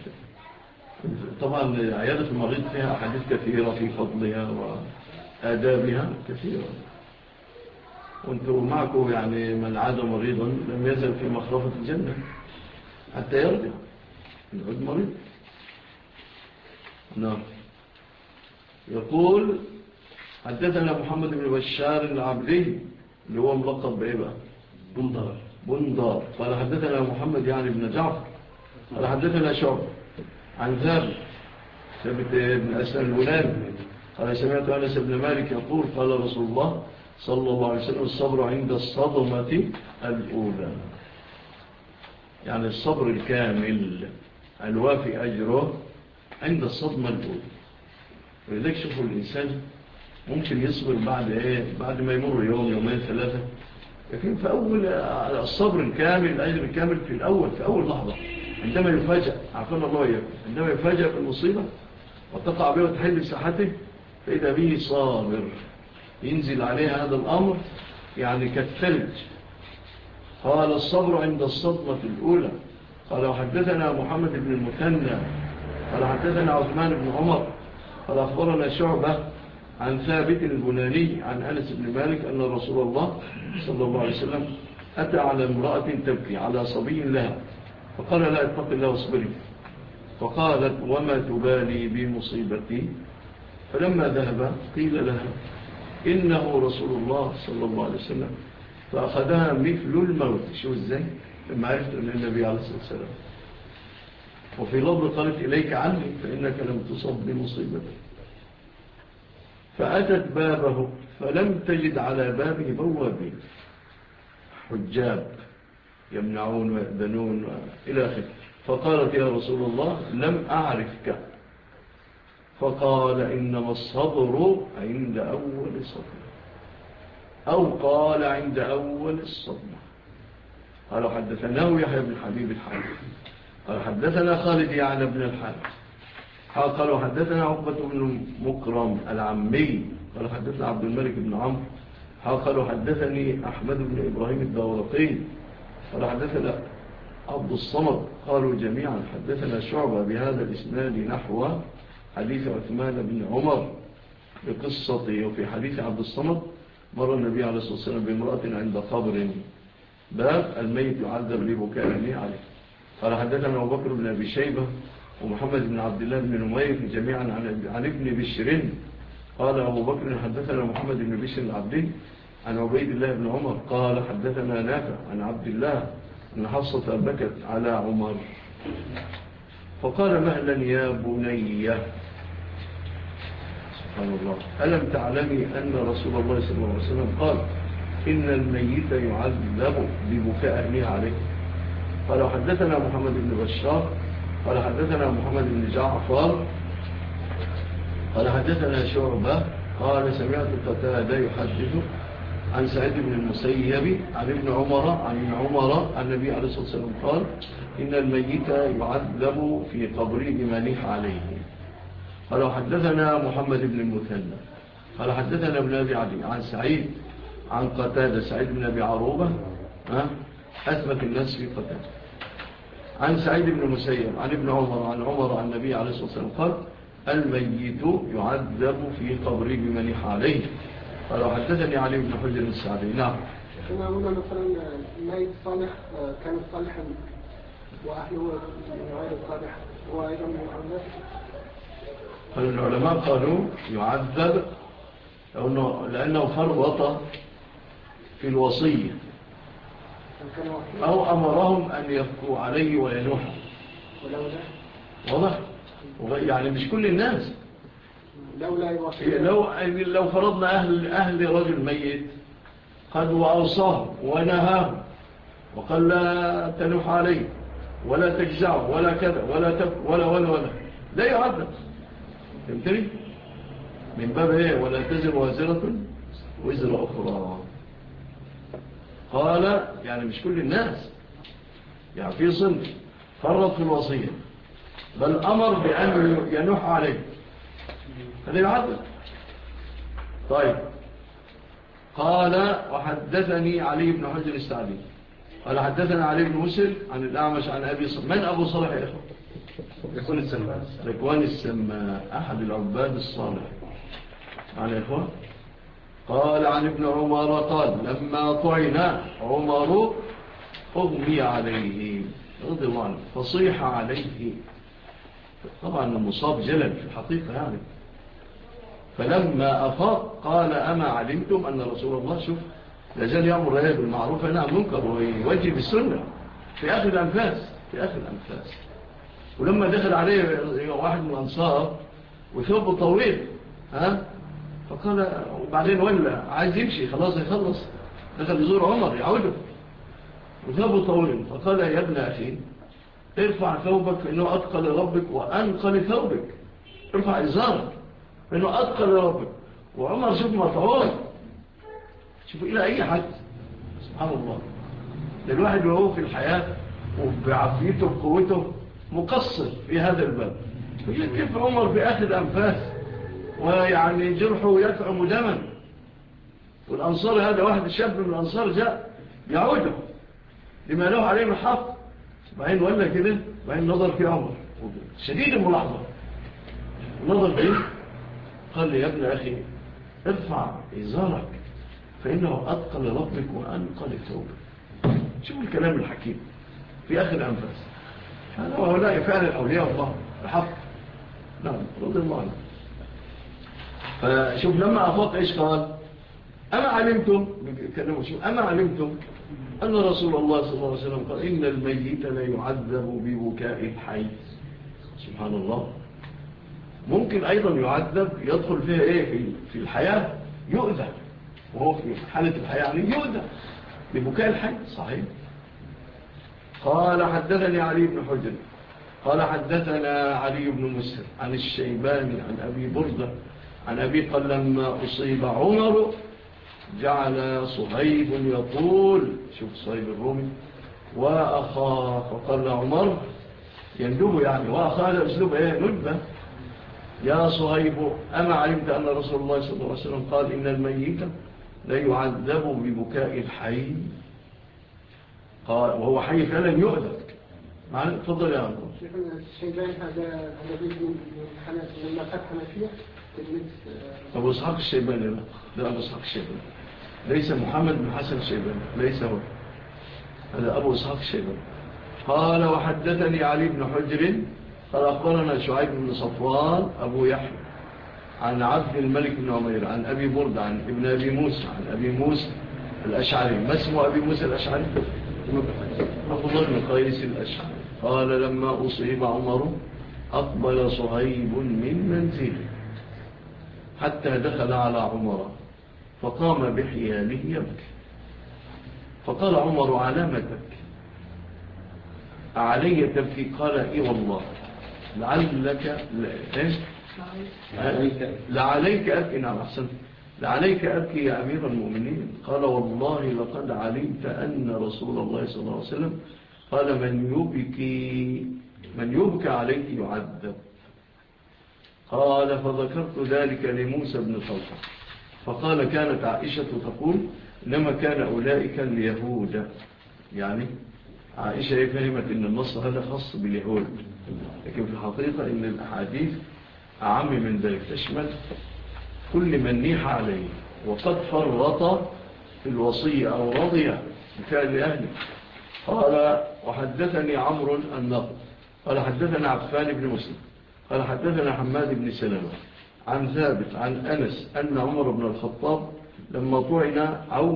طبعا عيادة المريض فيها أحاديث كثيرة في فضلها وآدابها كثيرة، وانتم معكم يعني من عاد مريضا لم يزل في مخرفة الجنة حتى يرجع يعود مريض. نعم. يقول حدثنا محمد بن بشار العبدي اللي هو ملقب بإيه بقى؟ بندار. قال حدثنا محمد يعني بن جعفر قال حدثنا شعب عن ثابت بن أسلم البناني قال سمعت أنس بن مالك يقول قال رسول الله صلى الله عليه وسلم الصبر عند الصدمة الأولى، يعني الصبر الكامل الوافي أجره عند الصدمة الأولى. ولذلك شوفوا الإنسان ممكن يصبر بعد ما يمر يومين ثلاثة، لكن في أول الصبر الكامل الأجر الكامل في أول لحظة عندما يفاجأ عفوا الله إياكم، عندما يفاجأ في المصيبة وتقع به وتحل ساحته فإذا به صابر ينزل عليه هذا الأمر يعني كالثلج. قال الصبر عند الصدمة الأولى. قال حدثنا محمد بن المثنى قال حدثنا عثمان بن عمر قال أخبرنا شعبة عن ثابت البناني عن أنس بن مالك أن رسول الله صلى الله عليه وسلم أتى على امرأة تبكي على صبي لها فقال لا اتق الله واصبري، فقالت وما تبالي بمصيبتي؟ فلما ذهب قيل لها إنه رسول الله صلى الله عليه وسلم، فأخذها مثل الموت. شو ازاي لما عرفت أن النبي عليه الصلاة والسلام. وفي لفظ قالت إليك عني فإنك لم تصب بمصيبتي. فأتت بابه فلم تجد على بابه بوابين حجاب يمنعون ويأذنون إلى آخره. فقالت يا رسول الله لم أعرفك. فقال إنما الصبر عند أول صدمة، أو قال عند أول الصدمة. قالوا حدثناه يحيى بن حبيب الحارث قال حدثنا خالد يعني بن الحارث قالوا حدثنا عقبة بن مكرم العمي قال حدثنا عبد الملك بن عمرو قالوا حدثني أحمد بن إبراهيم الدورقي قال حدثنا عبد الصمد قالوا جميعا حدثنا شعبة بهذا الإسناد نحو حديث عثمان بن عمر بقصته. وفي حديث عبد الصمد مر النبي عليه الصلاة والسلام بامرأة عند قبر باب الميت يعذب لبكائه عليه. قال حدثنا أبو بكر بن أبي شيبة ومحمد بن عبد الله بن نمير جميعا عن ابن بشر قال أبو بكر حدثنا محمد بن بشر العبدي عن عبيد الله بن عمر قال حدثنا نافع عن عبد الله أن حفصة بكت على عمر فقال مهلا يا بني سبحان الله ألم تعلمي أن رسول الله صلى الله عليه وسلم قال إن الميت يعذب ببكاء أهله عليه. قال حدثنا محمد بن بشار قال حدثنا محمد بن جعفر قال حدثنا شعبة قال سمعت قتادة يحدث عن سعيد بن المسيب عن ابن عمر عن النبي عليه الصلاة والسلام قال إن الميت يعذب في قبره بما نيح عليه. قال حدثنا محمد بن المثنى قال حدثنا ابن أبي عدي عن سعيد عن قتادة سعيد بن أبي عروبة أثبت الناس في قتادة عن سعيد بن المسيب عن ابن عمر عن عمر عن النبي عليه الصلاة والسلام قال الميت يعذب في قبره بمن عليه. قال حدثني علي بن حجر السعدي. نعم. كما قلنا مثلا الميت صالح كان صالحا وأهله غير صالح وأيضا من العلماء قالوا يعذب لأنه فرط في الوصية أو أمرهم أن يبكوا عليه وينوحوا. واضح؟ يعني مش كل الناس. لو فرضنا أهل رجل ميت قد وأوصاه ونهاه وقال لا تنوح عليه ولا تجزعه ولا كذا ولا تبكوا ولا لا يعذب. فهمتني؟ من باب ايه؟ ولا تزر وازرة وزر أخرى. قال يعني مش كل الناس، يعني في صنف فرط في الوصية بل أمر بأن ينوح عليه هذا يعذب. طيب قال وحدثني علي بن حجر السعدي قال حدثنا علي بن مسلم عن الأعمش عن أبي صالح. من أبو صالح يا إخوة؟ ذكوان السماء أحد العباد الصالح عن إخوة. قال عن ابن عمر قال لما طعن عمر أغمي عليه رضي الله عنه فصيح عليه. طبعا المصاب جلل في الحقيقة يعني. فلما أفاق قال أما علمتم أن رسول الله شوف لازال يأمر بالمعروف ونهى عن المنكر ويوجه بالسنة في آخر الأنفاس. ولما دخل عليه واحد من الأنصار وثوبه طويل فقال وبعدين ولا عايز يمشي خلاص يخلص دخل يزور عمر يعوده وثوبه طويل فقال يا ابن أخي ارفع ثوبك فإنه أتقى لربك وأنقى لثوبك. ارفع إزارك فإنه أتقى لربك. وعمر شوف مطعون شوف إلى أي حد سبحان الله. للواحد وهو في الحياة وبعافيته وقوته مقصر في هذا الباب. كيف عمر بآخر أنفاس ويعني جرحه يدعم دما والأنصار هذا واحد الشاب من الأنصار جاء يعوده لما له عليه من حق. بعدين ولا كده بعدين نظر في عمر شديد الملاحظة نظر فيه قال لي يا ابن أخي ارفع إزارك فإنه أتقى لربك وأنقى لثوبك. شوف الكلام الحكيم في آخر الأنفاس. هذا وهؤلاء فعلا أولياء الله بحق. نعم رضي الله عنه. فشوف لما أفاق إيش قال أما علمتم أن رسول الله صلى الله عليه وسلم قال إن الميت لا يعذب ببكاء الحي. سبحان الله. ممكن أيضا يعذب يدخل فيها إيه في الحياة يؤذى وهو في حالة الحياة يعني يؤذى ببكاء الحي. صحيح. قال حدثني علي بن حجر قال حدثنا علي بن مسهر عن الشيباني عن أبي بردة عن أبي قال لما أصيب عمر جعل صهيب يقول شوف صهيب الرومي وأخاه فقال عمر يندب يعني وأخاه هذا أسلوب إيه ندبة يا صهيب أما علمت أن رسول الله صلى الله عليه وسلم قال إن الميت لا يعذب ببكاء الحي. قال وهو حي فعلا يؤذى. معنا تفضل يا عمر. الشيبان هذا من فتح حنفية أبو إسحاق الشيباني لا أبو إسحاق الشيباني ليس محمد بن حسن الشيباني ليس هو هذا أبو إسحاق الشيباني. قال وحدثني علي بن حجر قال أخبرنا شعيب بن صفوان أبو يحيى عن عبد الملك بن عمير عن أبي برد عن ابن أبي موسى عن أبي موسى الأشعري. ما اسمه أبي موسى الأشعري؟ عبد الله بن قيس الأشعري. قال لما أصيب عمر أقبل صهيب من منزله حتى دخل على عمر فقام بحياله يبكي فقال عمر على تبكي أعلي تبكي؟ قال إيه والله لعليك أبكي. نعم أحسنت لعليك أبكي يا أمير المؤمنين. قال والله لقد علمت أن رسول الله صلى الله عليه وسلم قال من يبكي عليه يعذب. قال فذكرت ذلك لموسى بن خلفة فقال كانت عائشة تقول إنما كان أولئك اليهود يعني عائشة فهمت أن النص هذا خاص باليهود، لكن في الحقيقة أن الأحاديث أعم من ذلك، تشمل كل من نيح عليه وقد فرط في الوصية أو رضي بفعل أهله. قال وحدثني عمرو النقد قال حدثنا عفان بن مسلم قال حدثنا حماد بن سلامة عن ثابت عن أنس أن عمر بن الخطاب لما طعن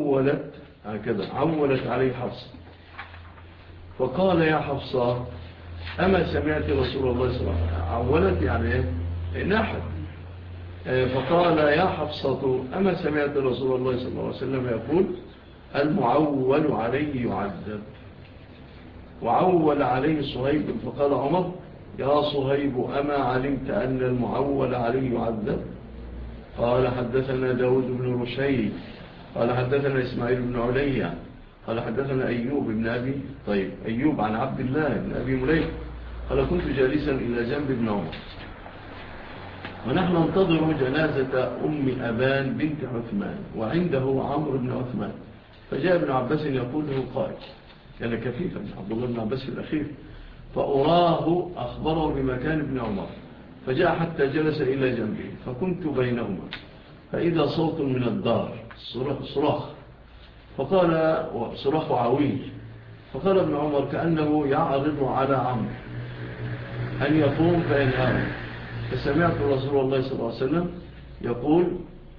عولت عليه حفصة فقال يا حفصة أما سمعت رسول الله صلى الله عليه وسلم، عولت يعني ناحت، فقال يا حفصة أما سمعت رسول الله صلى الله عليه وسلم يقول المعول عليه يعذب، وعول عليه صهيب، فقال عمر يا صهيب أما علمت أن المعول عليه يعذب؟ قال حدثنا داود بن رشيد قال حدثنا إسماعيل بن عليا قال حدثنا أيوب بن أبي أيوب عن عبد الله بن أبي مليك قال كنت جالسا إلى جنب ابن عمر ونحن ننتظر جنازة أم أبان بنت عثمان وعنده عمرو بن عثمان، فجاء ابن عباس يقول له قائد، كان كفيفا عبد الله بن عباس في الأخير، فأراه أخبره بمكان ابن عمر، فجاء حتى جلس إلى جنبه، فكنت بينهما فإذا صوت من الدار صراخ، فقال صراخ عويل، فقال ابن عمر كأنه يعرض على عمرو أن يقوم فينهاه، فسمعت رسول الله صلى الله عليه وسلم يقول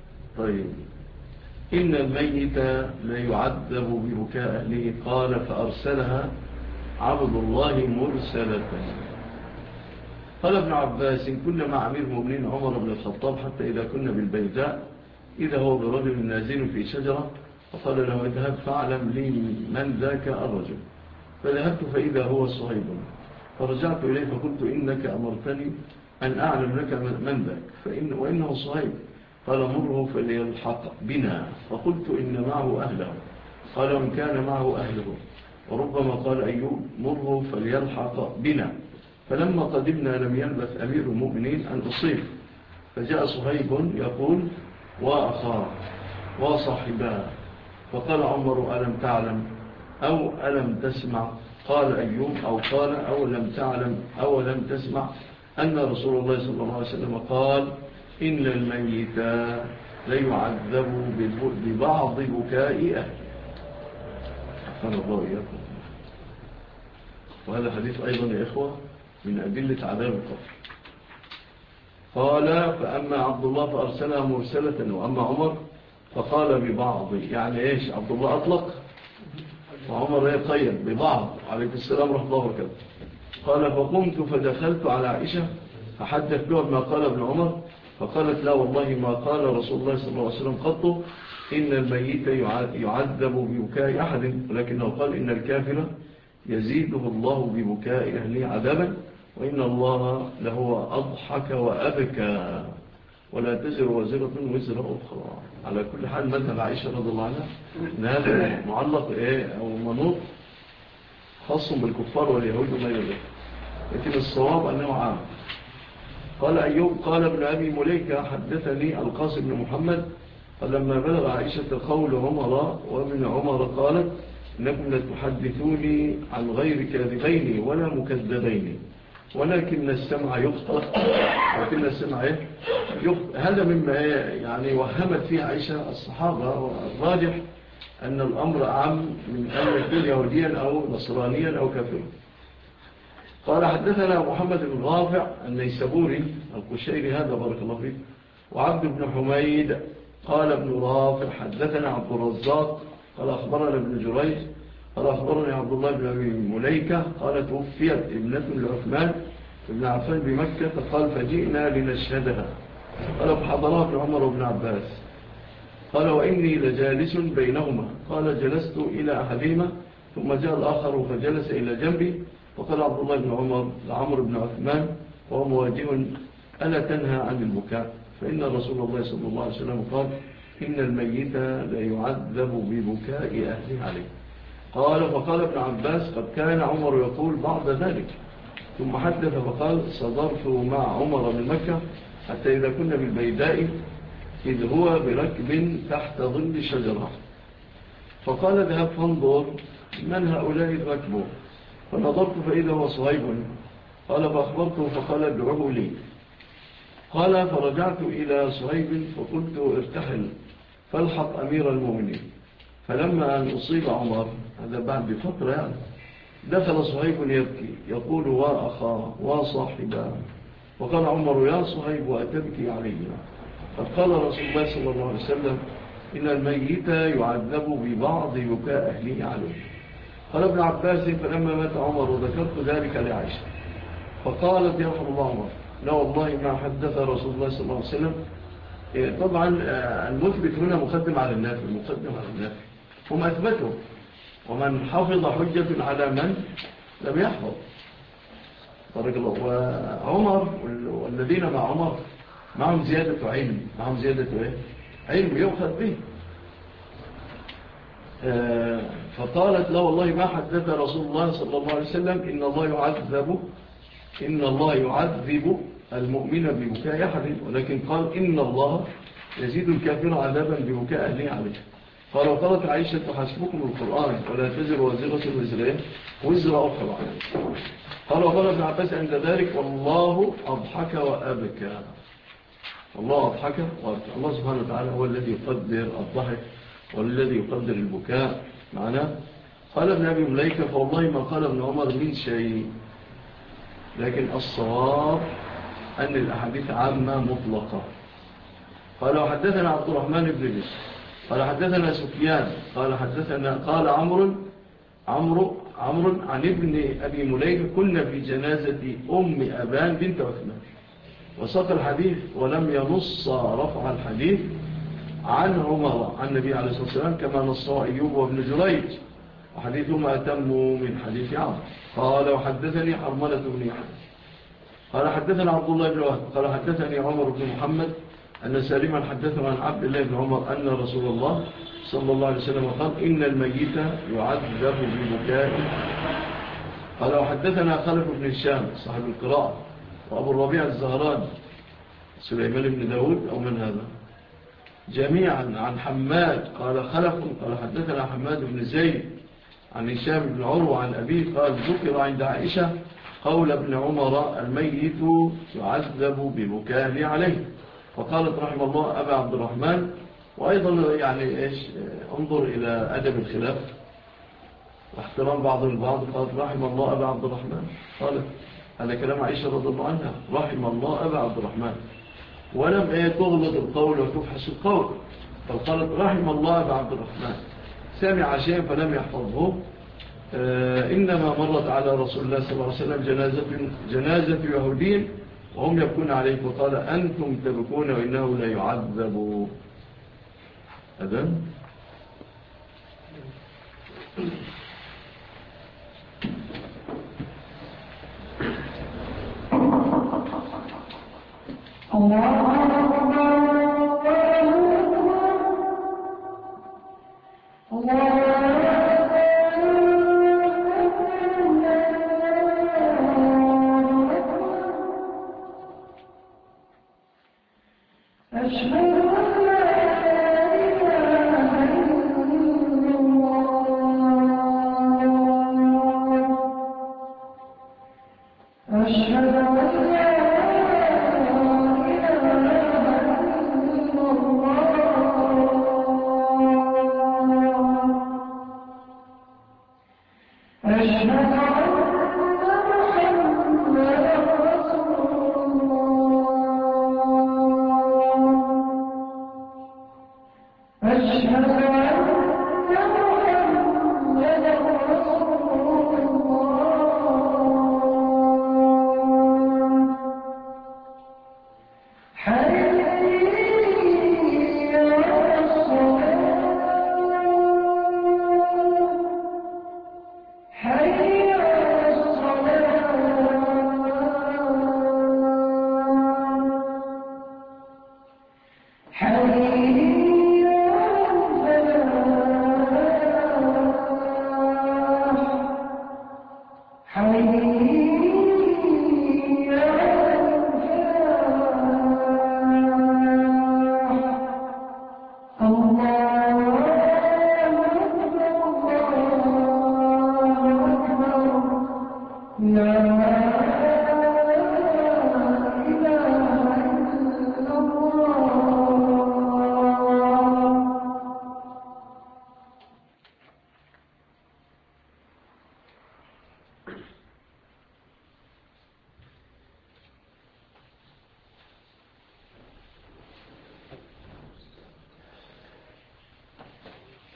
إن الميت لا يعذب ببكاء أهله، قال فأرسلها عبد الله مرسلة. قال ابن عباس كنا مع أمير المؤمنين عمر بن الخطاب حتى إذا كنا بالبيداء إذا هو برجل نازل في شجرة، فقال له اذهب فاعلم لي من ذاك الرجل، فذهبت فإذا هو صهيب، فرجعت إليه فقلت إنك أمرتني أن أعلم لك من ذاك وإنه صهيب، قال مره فليلحق بنا، فقلت إن معه أهله، قال وإن كان معه أهله، وربما قال أيوب مره فليلحق بنا، فلما قدمنا لم يلبث أمير المؤمنين أن أصيب، فجاء صهيب يقول وأخاه وصاحباه، فقال عمر ألم تعلم أو ألم تسمع، قال أيوب أو قال أو لم تعلم أو لم تسمع أن رسول الله صلى الله عليه وسلم قال إن الميت ليعذب ببعض بكاء أهله. أحسن الله إياكم. وهذا حديث أيضا يا إخوة من أدلة عذاب القبر. قال فأما عبد الله فأرسلها مرسلة، وأما عمر فقال ببعض، يعني إيش عبد الله أطلق وعمر يقيم ببعض عليه السلام رحمه الله وكذا. قال فقمت فدخلت على عائشة فحدث له ما قال ابن عمر، فقالت لا والله ما قال رسول الله صلى الله عليه وسلم قط إن الميت يعذب ببكاء أحد، ولكنه قال إن الكافر يزيده الله ببكاء أهله عذابا، وإن الله لهو أضحك وأبكى ولا تزر وزرة وزر أخرى. على كل حال مذهب عائشة رضي الله عنها إن هذا معلق أو منوط خاص بالكفار واليهود وما يليه، لكن الصواب أنه عام. قال أيوب قال ابن أبي مليكة حدثني القاسم بن محمد قال لما بلغ عائشة قول عمر وابن عمر قالت إنكم لتحدثوني عن غير كاذبين ولا مكذبين ولكن السمع يخطئ، ولكن السمع يخطئ. هذا مما يعني وهمت فيه عائشة الصحابة، والراجح أن الأمر أعم من أن يكون يهوديا أو نصرانيا أو كافرا. قال حدثنا محمد بن رافع النيسابوري القشيري هذا بارك الله فيه، وعبد بن حميد قال ابن رافع حدثنا عبد الرزاق قال أخبرنا ابن جريج قال أخبرني عبد الله بن أبي مليكة قال توفيت ابنة لعثمان بن عفان بمكة، قال فجئنا لنشهدها، قال فحضرها ابن عمر وابن عباس، قال وإني لجالس بينهما، قال جلست إلى أحدهما ثم جاء الآخر فجلس إلى جنبي، وقال عبد الله بن عمر لعمر بن عثمان وهو مواجه ألا تنهى عن البكاء، فإن رسول الله صلى الله عليه وسلم قال إن الميت لا يعذب ببكاء أهله عليه. قال فقال ابن عباس قد كان عمر يقول بعد ذلك، ثم حدث فقال صدرت مع عمر من مكة حتى إذا كنا بالبيداء إذ هو بركب تحت ظل شجرة، فقال ذهب فانظر من هؤلاء الركب، فنظرت فإذا هو صهيب. قال فأخبرته فقال ادعوه لي. قال فرجعت إلى صهيب فقلت ارتحل فالحق أمير المؤمنين. فلما أن أصيب عمر، هذا بعد بفترة يعني، دخل صهيب يبكي يقول وأخا وصاحبا. وقال عمر يا صهيب وأتبكي علي؟ فقال رسول الله صلى الله عليه وسلم إن الميت يعذب ببعض بكاء أهله عليه. قال ابن عباس فلما مات عمر وذكرت ذلك لعائشة فقالت يرحم الله عمر لا والله ما حدث رسول الله صلى الله عليه وسلم. طبعا المثبت هنا مقدم على النافي، هم أثبتوا، ومن حفظ حجة على من لم يحفظ. بارك الله. وعمر والذين مع عمر معهم زيادة علم، علم يؤخذ به. فقالت له والله ما حدث رسول الله صلى الله عليه وسلم إن الله يعذب المؤمن ببكاء أحد، ولكن قال إن الله يزيد الكافر عذابا ببكاء أهله عليه. قال وقالت عائشة حسبكم القرآن ولا تزر وزرة وزر أخرى. قال وقال ابن عباس عند ذلك والله أضحك وأبكى. الله أضحك وأبكى. الله سبحانه وتعالى هو الذي يقدر الضحك والذي يقدر البكاء معنا. قال ابن أبي مليكة فوالله ما قال ابن عمر من شيء، لكن الصواب أن الأحاديث عامة مطلقة. قال وحدثنا عبد الرحمن بن بشر قال حدثنا سفيان قال عمرو عن ابن أبي مليكة كنا في جنازة أم أبان بنت عثمان، وساق الحديث ولم ينص رفع الحديث عن عمر عن النبي عليه الصلاة والسلام كما نصه أيوب وابن جريج، وحديثهما أتم من حديث عمرو. قال وحدثني حرملة بن يحيى قال حدثنا عبد الله بن وهب قال حدثني عمر بن محمد أن سالما حدثه عن عبد الله بن عمر أن رسول الله صلى الله عليه وسلم قال إن الميت يعذب ببكاء. قال وحدثنا خلف بن الشام صاحب القراءة وأبو الربيع الزهراني سليمان بن داود أو من هذا جميعا عن حماد قال خلف قال حدثنا حماد بن زيد عن هشام بن عروة عن أبيه قال ذكر عند عائشة قول ابن عمر الميت يعذب ببكاء عليه، فقالت رحم الله أبا عبد الرحمن. وأيضا يعني إيش انظر إلى أدب الخلاف واحترام بعض البعض. قالت رحم الله أبا عبد الرحمن، قالت هذا كلام عائشة رضي الله عنها رحم الله أبا عبد الرحمن، ولم تغلط القول وتفحش القول. فقالت رحم الله أبا عبد الرحمن سمع شيئا فلم يحفظه. إنما مرت على رسول الله صلى الله عليه وسلم جنازة يهودين وهم يبكون عليه فقال أنتم تبكون وإنه لا يعذب. هذا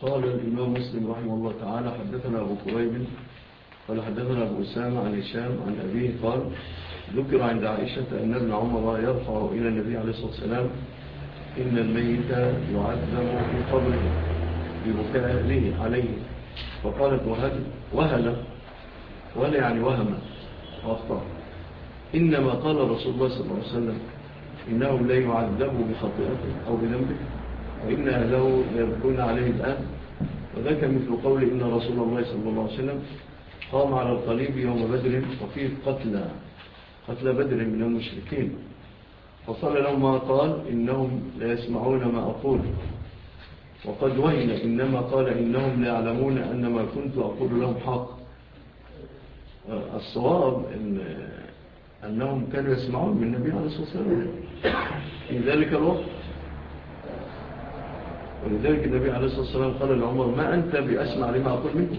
قال الإمام مسلم رحمه الله تعالى حدثنا أبو كريب قال حدثنا أبو أسامة عن هشام عن أبيه قال ذكر عند عائشة أن ابن عمر يرفع إلى النبي عليه الصلاة والسلام إن الميت يعذب في قبره ببكاء أهله عليه، فقالت وهل ولا يعني وهم وأخطأ، إنما قال رسول الله صلى الله عليه وسلم إنه لا يعذب بخطئته أو بذنبه وإن أهله يبكون عليه الآن، وذاك مثل قول إن رسول الله صلى الله عليه وسلم قام على القليب يوم بدر وفيه قتل بدر من المشركين، فصل لهم ما قال إنهم لا يسمعون ما أقول، وقد وهن إنما قال إنهم لا يعلمون أن ما كنت أقول لهم حق. الصواب أنهم كانوا يسمعون من النبي عليه الصلاة والسلام في ذلك الوقت، ولذلك النبي عليه الصلاة والسلام قال لعمر ما أنت بأسمع لما أقول منه.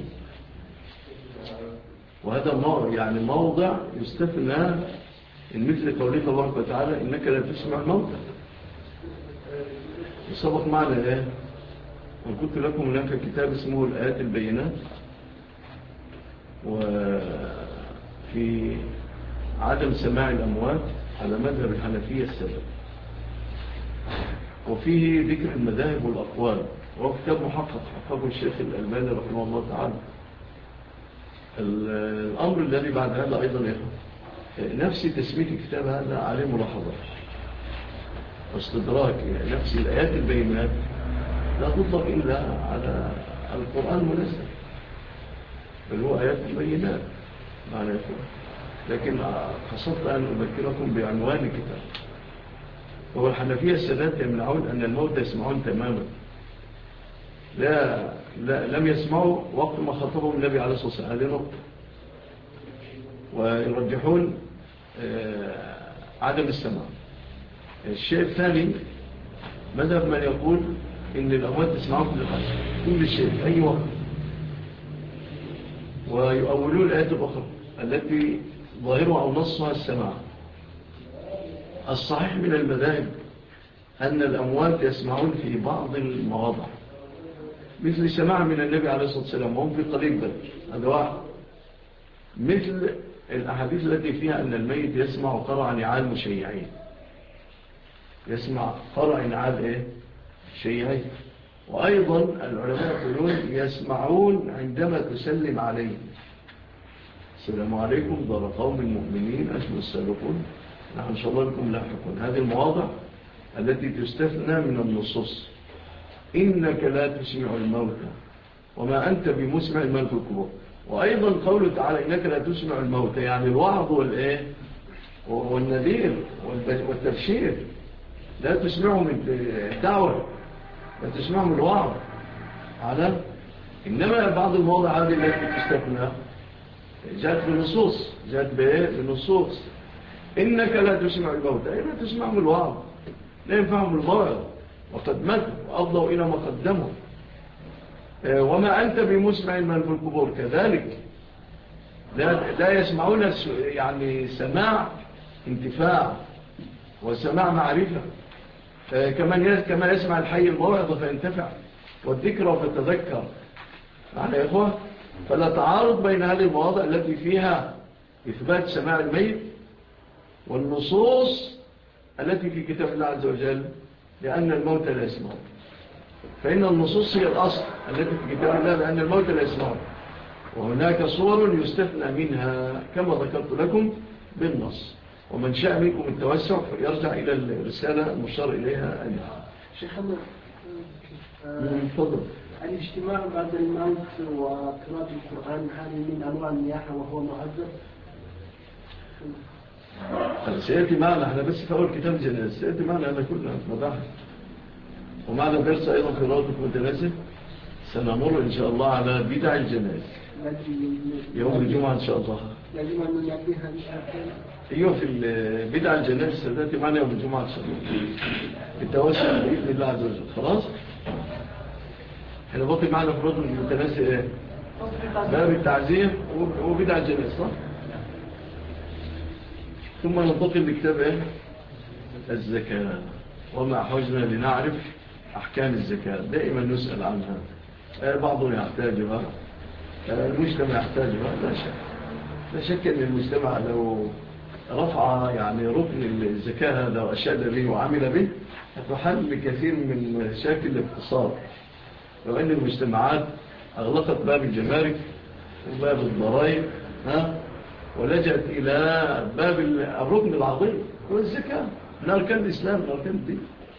وهذا يعني موضع يستثنى مثل قوله تبارك وتعالى إنك لا تسمع الموتى، وسبق معنا الآية وقلت لكم هناك كتاب اسمه الآيات البينات، وفي عدم سماع الأموات على مذهب الحنفية السبب، وفيه ذكر المذاهب والأقوال، وهو كتاب محقق حققه الشيخ الألباني رحمه الله تعالى. الأمر الذي بعد هذا أيضا نفس تسمية الكتاب هذا عليه ملاحظة واستدراك، نفس الآيات البينات لا تطلق إلا على القرآن المنزل، بل هو آيات البينات معنى يقول، لكن قصدت أن أذكركم بعنوان الكتاب. هو الحنفية السادات يمنعون أن الموت يسمعون تماما، لم يسمعوا وقت ما خطبهم النبي عليه الصلاة والسلام، هذه نقطة. ويرجحون عدم السماع. الشيء الثاني مذهب من يقول إن الأموات يسمعون كل شيء أي وقت، ويؤولون الآيات الأخرى التي ظاهرها أو نصها السماع. الصحيح من المذاهب أن الأموات يسمعون في بعض المواضع، مثل سماع من النبي عليه الصلاة والسلام وهم في قليب بدر، هذا واحد. مثل الأحاديث التي فيها أن الميت يسمع قرع نعال مشيعين، يسمع قرع نعال شيعين. وأيضا العلماء يقولون يسمعون عندما تسلم عليه، السلام عليكم دار قوم المؤمنين أنتم السابقون نحن إن شاء الله بكم لاحقون. هذه المواضع التي تستثنى من النصوص، إنك لا تسمع الموتى وما أنت بمسمع الملك الكبار. وأيضا قوله تعالى إنك لا تسمع الموتى، يعني الوعظ والنذير والتبشير، لا تسمعهم الدعوة، لا تسمعهم الوعظ على. إنما بعض المواضع هذه التي تستثنى جاءت بنصوص، بنصوص إنك لا تسمع الموتى، لا تسمعهم الوعظ، لا ينفعهم الموعظ وقد ماتوا وأفضوا إلى ما قدموا. وما أنت بمسمع من في القبور كذلك، لا يسمعون يعني سماع انتفاع وسماع معرفة، كما يسمع الحي الموعظة فينتفع والذكرى فتذكر. معنى يا إخوة، فلا تعارض بين هذه المواضع التي فيها إثبات سماع الميت والنصوص التي في كتاب الله عز وجل، لأن الموت لا يسمعون. فإن النصوص هي الأصل التي في كتاب الله لأن الموت لا يسمعون، وهناك صور يستثنى منها كما ذكرت لكم بالنص. ومن شاء منكم التوسع يرجع إلى الرسالة المشار إليها أنها. شيخنا تفضل. الاجتماع بعد الموت وقراءة القرآن هذه من أنواع النياحة وهو معذب؟ سيأتي معنا احنا بس في أول كتاب جناز، سيأتي معنا أنا كلنا مباحث، ومعنا درس أيضا في روضة متناسب سنمر إن شاء الله على بدع الجناز يوم الجمعة إن شاء الله. لازم أن ننبهها أيوه في بدع الجناز سيأتي معنا يوم الجمعة إن شاء الله بالتوسل بإذن الله عز وجل. خلاص احنا باقي معنا في روضة المتناسب باب التعزيم وبدع الجناز صح؟ ثم ننتقل لكتاب الزكاة وما أحوجنا لنعرف أحكام الزكاة. دائما نسأل عنها بعضهم يحتاجها، المجتمع يحتاجها، لا شك أن المجتمع لو رفع يعني ركن الزكاة هذا وأشاد به وعمل به هتحل كثير من مشاكل الاقتصاد. لو أن المجتمعات أغلقت باب الجمارك وباب الضرائب ولجأت إلى باب الركن العظيم والزكاة من أركان الإسلام، من أركان الدين،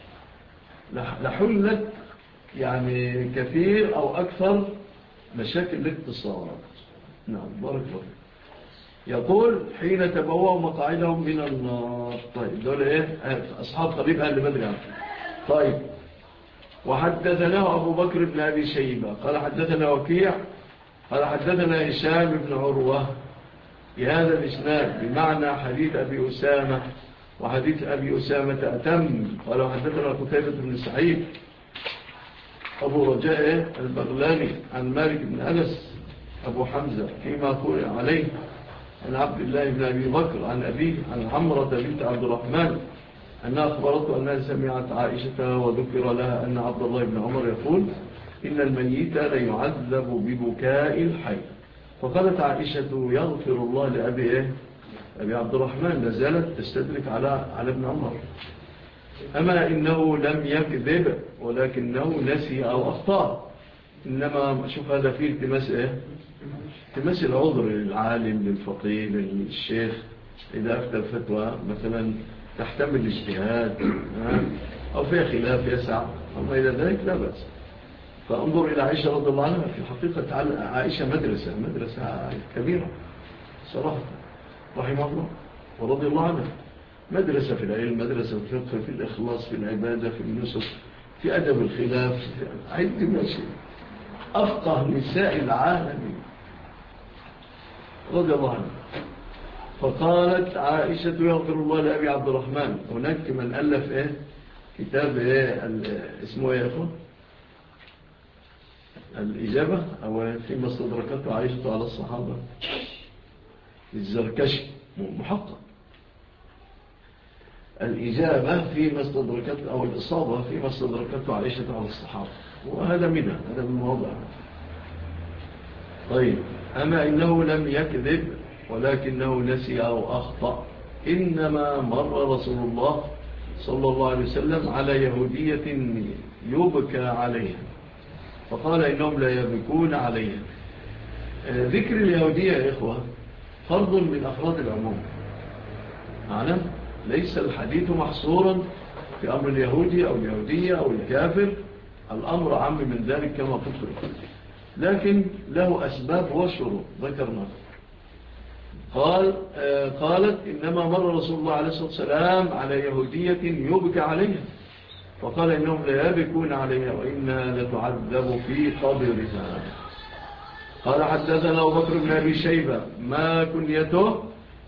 لحلت يعني كثير أو أكثر مشاكل الاقتصاد. نعم بارك الله. يقول حين تبوأوا مقاعدهم من النار. طيب دول إيه؟ أصحاب طبيب أهل بدر. طيب وحدثنا أبو بكر بن أبي شيبة قال حدثنا وكيع قال حدثنا هشام بن عروة بهذا الإسناد بمعنى حديث أبي أسامة، وحديث أبي أسامة أتم. قال حدثنا قتيبة بن سعيد أبو رجاء البغلاني عن مالك بن أنس أبو حمزة فيما قول عليه عن عبد الله بن أبي بكر عن أبيه عن عمرة بنت عبد الرحمن أنها أخبرته أنها سمعت عائشة وذكر لها أن عبد الله بن عمر يقول إن الميت ليعذب ببكاء الحي. فقالت عائشة يغفر الله لأبي عبد الرحمن، لازالت تستدرك على ابن عمر. أما إنه لم يكذب ولكنه نسي أو أخطأ. إنما شوف هذا فيه التماس العذر للعالم للفقيه للشيخ إذا أفتى الفتوى مثلا تحتمل الاجتهاد أو فيها خلاف يسع، أما إلى ذلك لا بأس. فانظر إلى عائشة رضي الله عنها، في الحقيقة عائشة مدرسة كبيرة صراحة رحمه الله ورضي الله عنها، مدرسة في العلم، مدرسة في الفقه، في الإخلاص، في العبادة، في النسك، في أدب الخلاف، في عدة ماشي، أفقه نساء العالم رضي الله عنها. فقالت عائشة يغفر الله لأبي عبد الرحمن. هناك من ألف كتاب اسمه يا أخوة الإجابة أو فيما استدركته عائشة على الصحابة، الزركشي محقق، الإجابة فيما استدركته أو الإصابة فيما استدركته عائشة على الصحابة، وهذا منها، هذا من موضع. طيب أما إنه لم يكذب ولكنه نسي أو أخطأ. إنما مر رسول الله صلى الله عليه وسلم على يهودية يبكى عليها فقال إنهم لا يبكون عليها. ذكر اليهودية يا إخوة فرض من أفراد العموم، معنى ليس الحديث محصورا في أمر اليهودي أو اليهودية أو الكافر، الأمر عام من ذلك كما قلت، لكن له أسباب وشروط ذكرنا. قالت إنما مر رسول الله عليه الصلاة والسلام على يهودية يبكى عليها فقال إنهم لا يبكون عليها وإنها لتعذب في قبرها. قال حدثنا أبو بكر بن أبي شيبة ما كنيته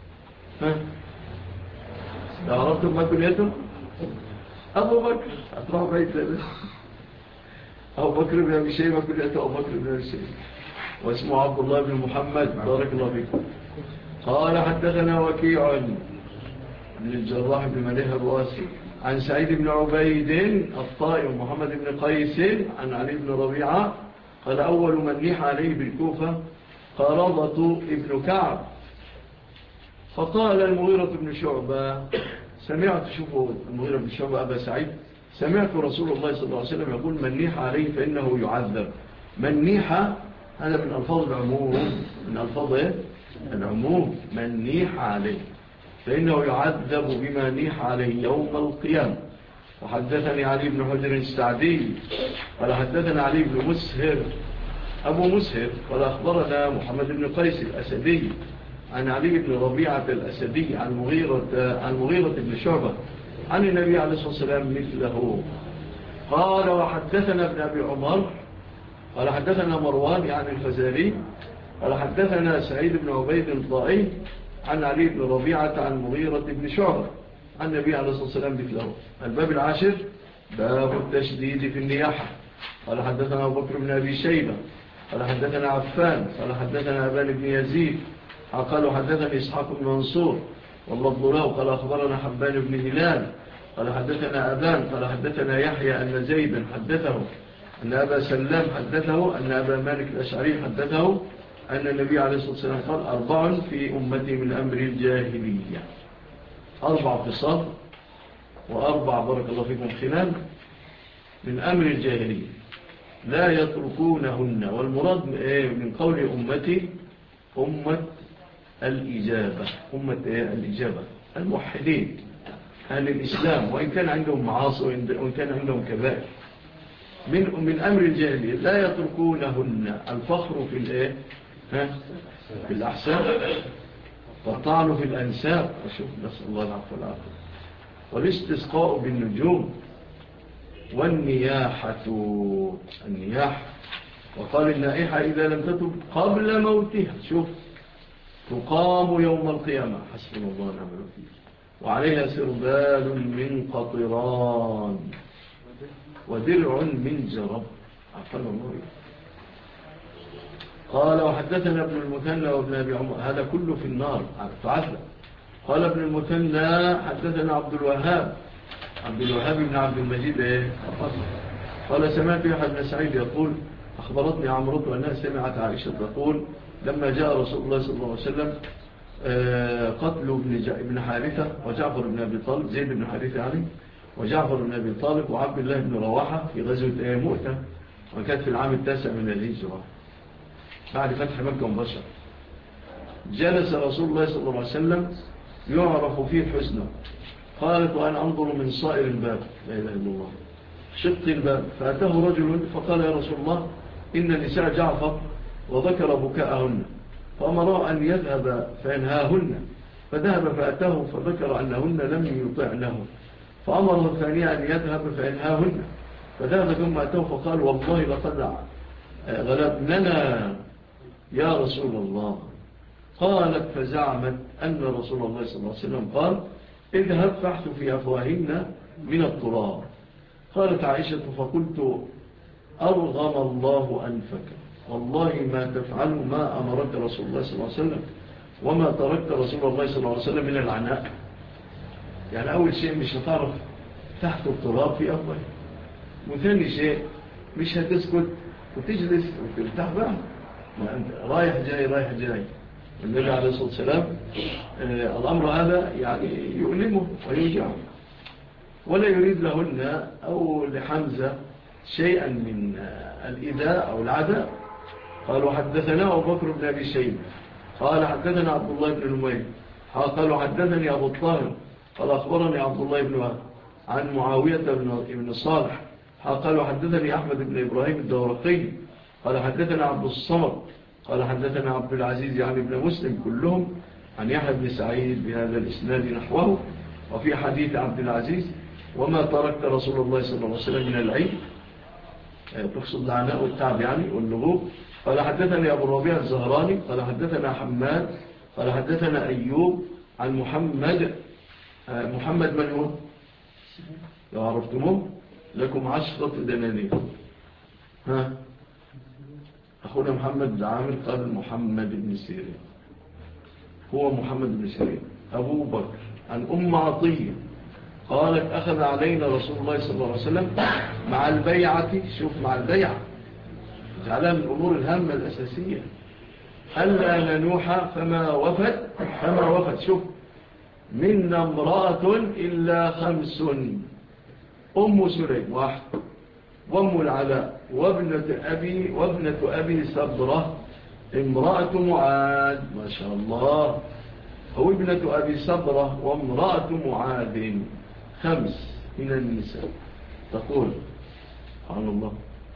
عرفتم ما كنيته أبو بكر أطلع بيت لنا أبو بكر بن أبي شيبة كنيته أبو بكر بن أبي شيبة واسمه عبد الله بن محمد بارك الله فيكم. قال حدثنا وكيع بن الجراح بن مليح الرؤاسي عن سعيد بن عبيد الطائي ومحمد بن قيس عن علي بن ربيعة قال أول من نيح عليه بالكوفة قرضة ابن كعب. فقال المغيرة بن شعبة سمعت، شوفوا المغيرة بن شعبة أبا سعيد، سمعت رسول الله صلى الله عليه وسلم يقول من نيح عليه فإنه يعذب. من نيح هذا من ألفاظ العموم، من ألفاظ العموم، من نيح عليه فإنه يعذب بما نيح عليه يوم القيامة. وحدثني علي بن حجر السعدي قال حدثنا علي بن مسهر أبو مسهر قال أخبرنا محمد بن قيس الأسدي عن علي بن ربيعة الأسدي عن مغيرة بن شعبة عن النبي عليه الصلاة والسلام مثله. قال وحدثنا ابن أبي عمر قال حدثنا مروان يعني الفزاري قال حدثنا سعيد بن عبيد الطائي عن علي بن ربيعة عن مغيرة بن شعبة عن النبي عليه الصلاة والسلام مثله. الباب العاشر باب التشديد في النياحة. قال حدثنا أبو بكر بن أبي شيبة قال حدثنا عفان قال حدثنا أبان بن يزيد قالوا حدثنا إسحاق بن منصور واللفظ له قال أخبرنا حبان بن هلال قال حدثنا أبان قال حدثنا يحيى أن زيدا حدثه أن أبا سلام حدثه أن أبا مالك الأشعري حدثه أن النبي عليه الصلاة والسلام قال 4 في أمتي من أمر الجاهلية. 4 خصال و4 بارك الله فيكم خلال من أمر الجاهلية لا يتركونهن. والمراد من قول أمتي أمة الإجابة. أمة الإجابة الموحدين أهل الإسلام، وإن كان عندهم معاصي وإن كان عندهم كبائر من أمر الجاهلية لا يتركونهن. الفخر في في الأحساب والطعن في الأنساب، أشوف نسأل الله العفو والعافية، والاستسقاء بالنجوم، والنياحة النياح. وقال النائحة إذا لم تتب قبل موتها شوف تقام يوم القيامة حسبنا الله ونعم الوكيل، وعليها سربال من قطران ودرع من جرب. عفوا الله. قال وحدثنا ابن المثنى وابن أبي عمر، هذا كله في النار تعذب. قال ابن المثنى حدثنا عبد الوهاب بن عبد المجيد قال سمعت يحيى بن سعيد يقول أخبرتني عمرو أنها سمعت عائشة تقول لما جاء رسول الله صلى الله عليه وسلم قتل ابن حارثة وجعفر بن أبي طالب، زيد بن حارثة يعني، وجعفر بن أبي طالب وعبد الله بن رواحة في غزوة مؤتة، وكانت في العام 9 من الهجرة بعد فتح مكة مباشرة. جلس رسول الله صلى الله عليه وسلم يعرف فيه حسنه. قالت وأنا أنظر من صائر الباب، لا إله إلا الله، شق الباب، فأتاه رجل فقال يا رسول الله إن نساء جعفر وذكر بكاءهن، فأمره أن يذهب فينهاهن، فذهب فأتاه فذكر أنهن لم يطعنه، فأمره الثانية أن يذهب فينهاهن، فذهب ثم أتاه فقال والله لقد غلبننا يا رسول الله. قالت فزعمت أن رسول الله صلى الله عليه وسلم قال اذهب فاحث في أفواهن من التراب. قالت عائشة فقلت أرغم الله أنفك، والله ما تفعل ما أمرك رسول الله صلى الله عليه وسلم وما تركت رسول الله صلى الله عليه وسلم من العناء. يعني أول شيء مش هتعرف تحت التراب في أفواه، وثاني شيء مش هتسكت وتجلس وترتاح بقى، ما أنت رايح جاي. النبي عليه الصلاة والسلام الأمر هذا يعني يؤلمه ويوجعه، ولا يريد لهن أو لحمزة شيئا من الإذاء أو العداء. قال وحدثنا أبو بكر بن أبي شيبة قال حدثنا عبد الله بن نمير قال وحدثني أبو الطاهر قال أخبرني عبد الله بن وهب عن معاوية بن صالح قال وحدثني أحمد بن إبراهيم الدورقي قال حدثنا عبد الصمد قال حدثنا عبد العزيز يعني ابن مسلم كلهم عن يحيى بن سعيد بهذا الإسناد نحوه. وفي حديث عبد العزيز وما تركت رسول الله صلى الله عليه وسلم من العيد، تقصد العناء والتعب يعني والنبوغ. قال حدثني أبو الربيع الزهراني قال حدثنا حماد قال حدثنا أيوب عن محمد من هو لو عرفتموه لكم 10 دنانير. أخونا محمد عامر قال محمد بن سيرين، هو محمد بن سيرين. أبو بكر عن أم عطية قالت أخذ علينا رسول الله صلى الله عليه وسلم مع البيعة، شوف مع البيعة جعلها من الأمور الهامة الأساسية، ألا ننوح فما وفت شوف منا امرأة إلا 5: أم سليم 1، وأم العلاء وابنة أبي سبرة امرأة معاذ ما شاء الله، هو ابنة أبي سبرة وامرأة معاذ 5 من النساء. تقول سبحان الله.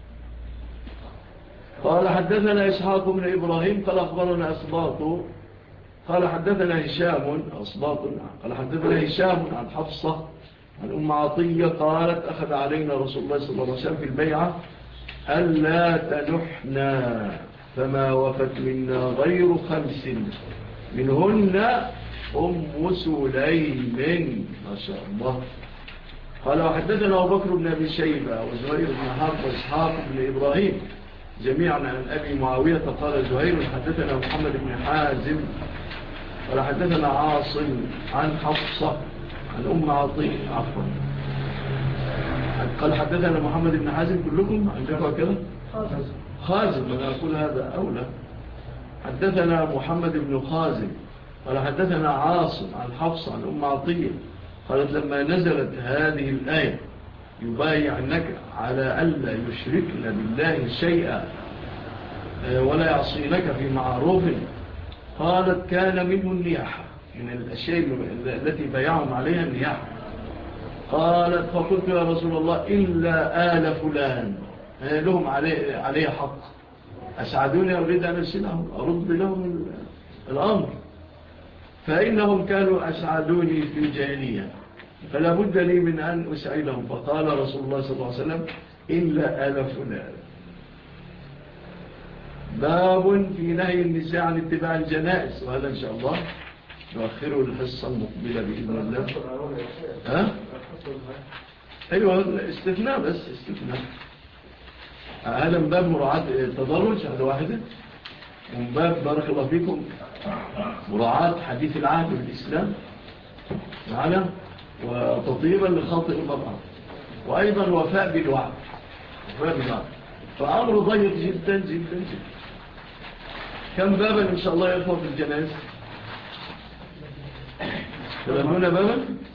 قال حدثنا إسحاق بن إبراهيم قال أخبرنا أسباط قال حدثنا هشام أسباط قال حدثنا هشام عن حفصة عن أم عطية قالت أخذ علينا رسول الله صلى الله عليه وسلم في البيعة ألا تنحنا فما وفت منا غير 5 منهن أم سليم ما شاء الله. قال وحدثنا أبو بكر بن أبي شيبة وزهير بن حرب وإسحاق بن إبراهيم جميعا عن أبي معاوية قال زهير حدثنا محمد بن حازم قال حدثنا عاصم عن حفصة عن أم عطية عفوا قال حدثنا محمد بن حازم كلكم عندكم كده خازم، أنا أقول هذا أولى. حدثنا محمد بن خازم قال حدثنا عاصم عن حفص عن أم عطية قالت لما نزلت هذه الآية يبايعنك على ألا يشركن بالله شيئا ولا يعصينك في معروف، قالت كان منه النياحة، من الأشياء التي بايعهم عليها النياحة. قالت فقلت يا رسول الله إلا آل فلان لهم عليه حق، أسعدوني أريد أن أسلهم أرد لهم الأمر، فإنهم كانوا أسعدوني في الجاهلية فلا بد لي من أن أسعدهم. فقال رسول الله صلى الله عليه وسلم إلا آل فلان. باب في نهي النساء عن اتباع الجنائز، وهذا إن شاء الله نؤخره الحصة المقبلة بإذن الله. ها؟ أيوة استثناء، بس استثناء. هذا من باب مراعاة التدرج، هذا واحدة. ومن باب بارك الله فيكم مراعاة حديث العهد بالإسلام معنا، وتطيبا لخاطئ المرأة، وأيضا وفاء بالوعد. فأمر ضيق جدا جدا جدا. كم بابا إن شاء الله يرفع في الجنائز؟ 30 بابا؟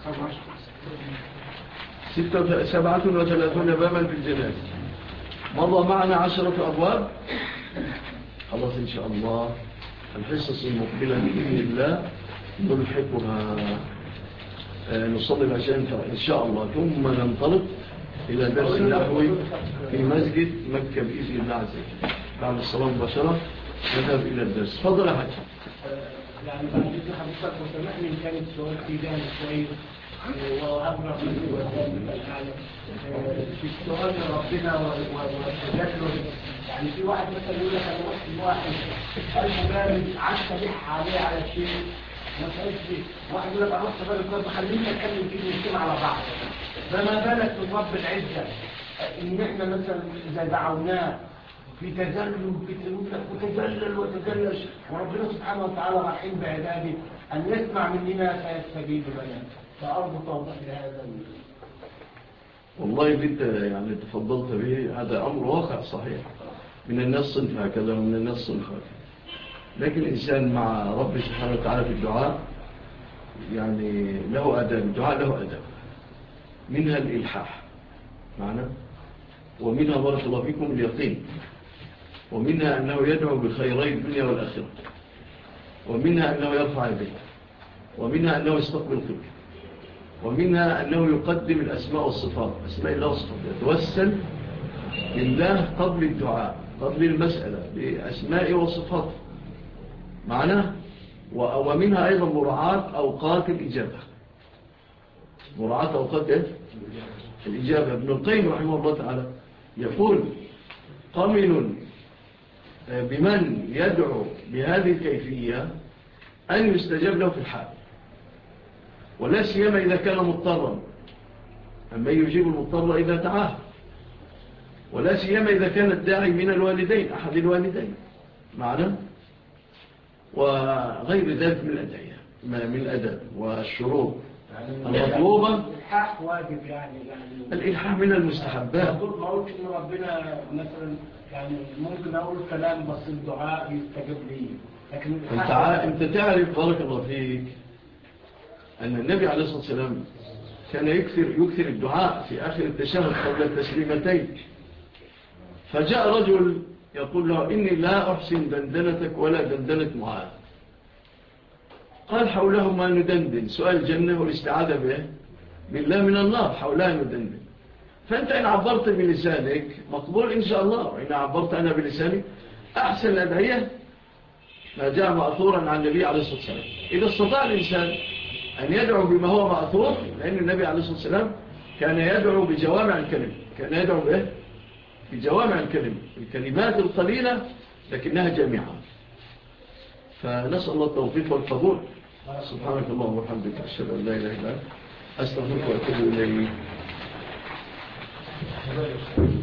37 بابا في الجنائز. مضى معنا 10 أبواب. خلاص إن شاء الله الحصص المقبلة بإذن الله نلحقها، نصلي العشاء إن شاء الله، ثم ننطلق إلى درس نحوي في مسجد مكة بإذن الله عز وجل. بعد الصلاة مباشرة نذهب إلى الدرس. فضل أحد. يعني بعد إذن حضرتك وسمعني إن كانت سؤال في جانب شوي وأبرع في السؤال ربنا والتجلل. يعني في واحد مثلا يقول لك أنا وقت واحد قلبه بارد عشت بيح عليه على شيء ما سألش فيه، واحد يقول لك أنا وقت بارد طب خلينا نتكلم كده نسمع على بعض. فما بالك من رب العزة إن إحنا مثلا إذا دعوناه في تذلل وتذلل وتذلل، وربنا سبحانه وتعالى رحيم بعباده أن يسمع مننا فيستجيب لنا. فأرجو توضيح لهذا. والله بنت يعني تفضلت به، هذا أمر واقع صحيح. من الناس صنف هكذا ومن الناس صنف هكذا، لكن الإنسان مع رب سبحانه وتعالى في الدعاء يعني له أداب، الدعاء له أداب، منها الإلحاح معنا، ومنها بارك الله فيكم اليقين، ومنها أنه يدعو بخيري الدنيا والآخرة، ومنها أنه يرفع يديه، ومنها أنه يستقبل قبل، ومنها أنه يقدم الأسماء والصفات، أسماء الله والصفات، يتوسل لله قبل الدعاء قبل المسألة بأسماء وصفات معنا. ومنها أيضا مراعاة أوقات الإجابة، مراعاة أوقات الإجابة. ابن القيم رحمه الله تعالى يقول قمن بمن يدعو بهذه الكيفية أن يستجاب له في الحال، ولا سيما إذا كان مضطرا، أما يجيب المضطر إذا دعاه، ولا سيما إذا كان الداعي من الوالدين أحد الوالدين معنا، وغير ذلك من الأدعية من الأداب والشروط المطلوبة. الإلحاح واجب يعني الإلحاح من المستحبات. ما أقولش إن ربنا مثلا يعني ممكن أقول كلام بس الدعاء يستجب لي، لكن أنت تعرف بارك الله فيك أن النبي عليه الصلاة والسلام كان يكثر الدعاء في آخر التشهد قبل التسليمتين. فجاء رجل يقول له إني لا أحسن دندنتك ولا دندنة معاذ. قال حولهما ندندن، سؤال الجنة والاستعاذة به بالله من النار، حولها ندندن. فأنت إن عبرت بلسانك مقبول إن شاء الله، وإن عبرت أنا بلساني أحسن الأدعية ما جاء مأثورا عن النبي عليه الصلاة والسلام. إذا استطاع الإنسان أن يدعو بما هو مأثور، لأن النبي عليه الصلاة والسلام كان يدعو بجوامع الكلم، كان يدعو به بجوامع الكلم، الكلمات القليلة لكنها جامعة. فنسأل الله التوفيق والقبول. سبحانك اللهم وبحمدك أشهد أن لا إله إلا أنت أستغفرك وأتوب إليك.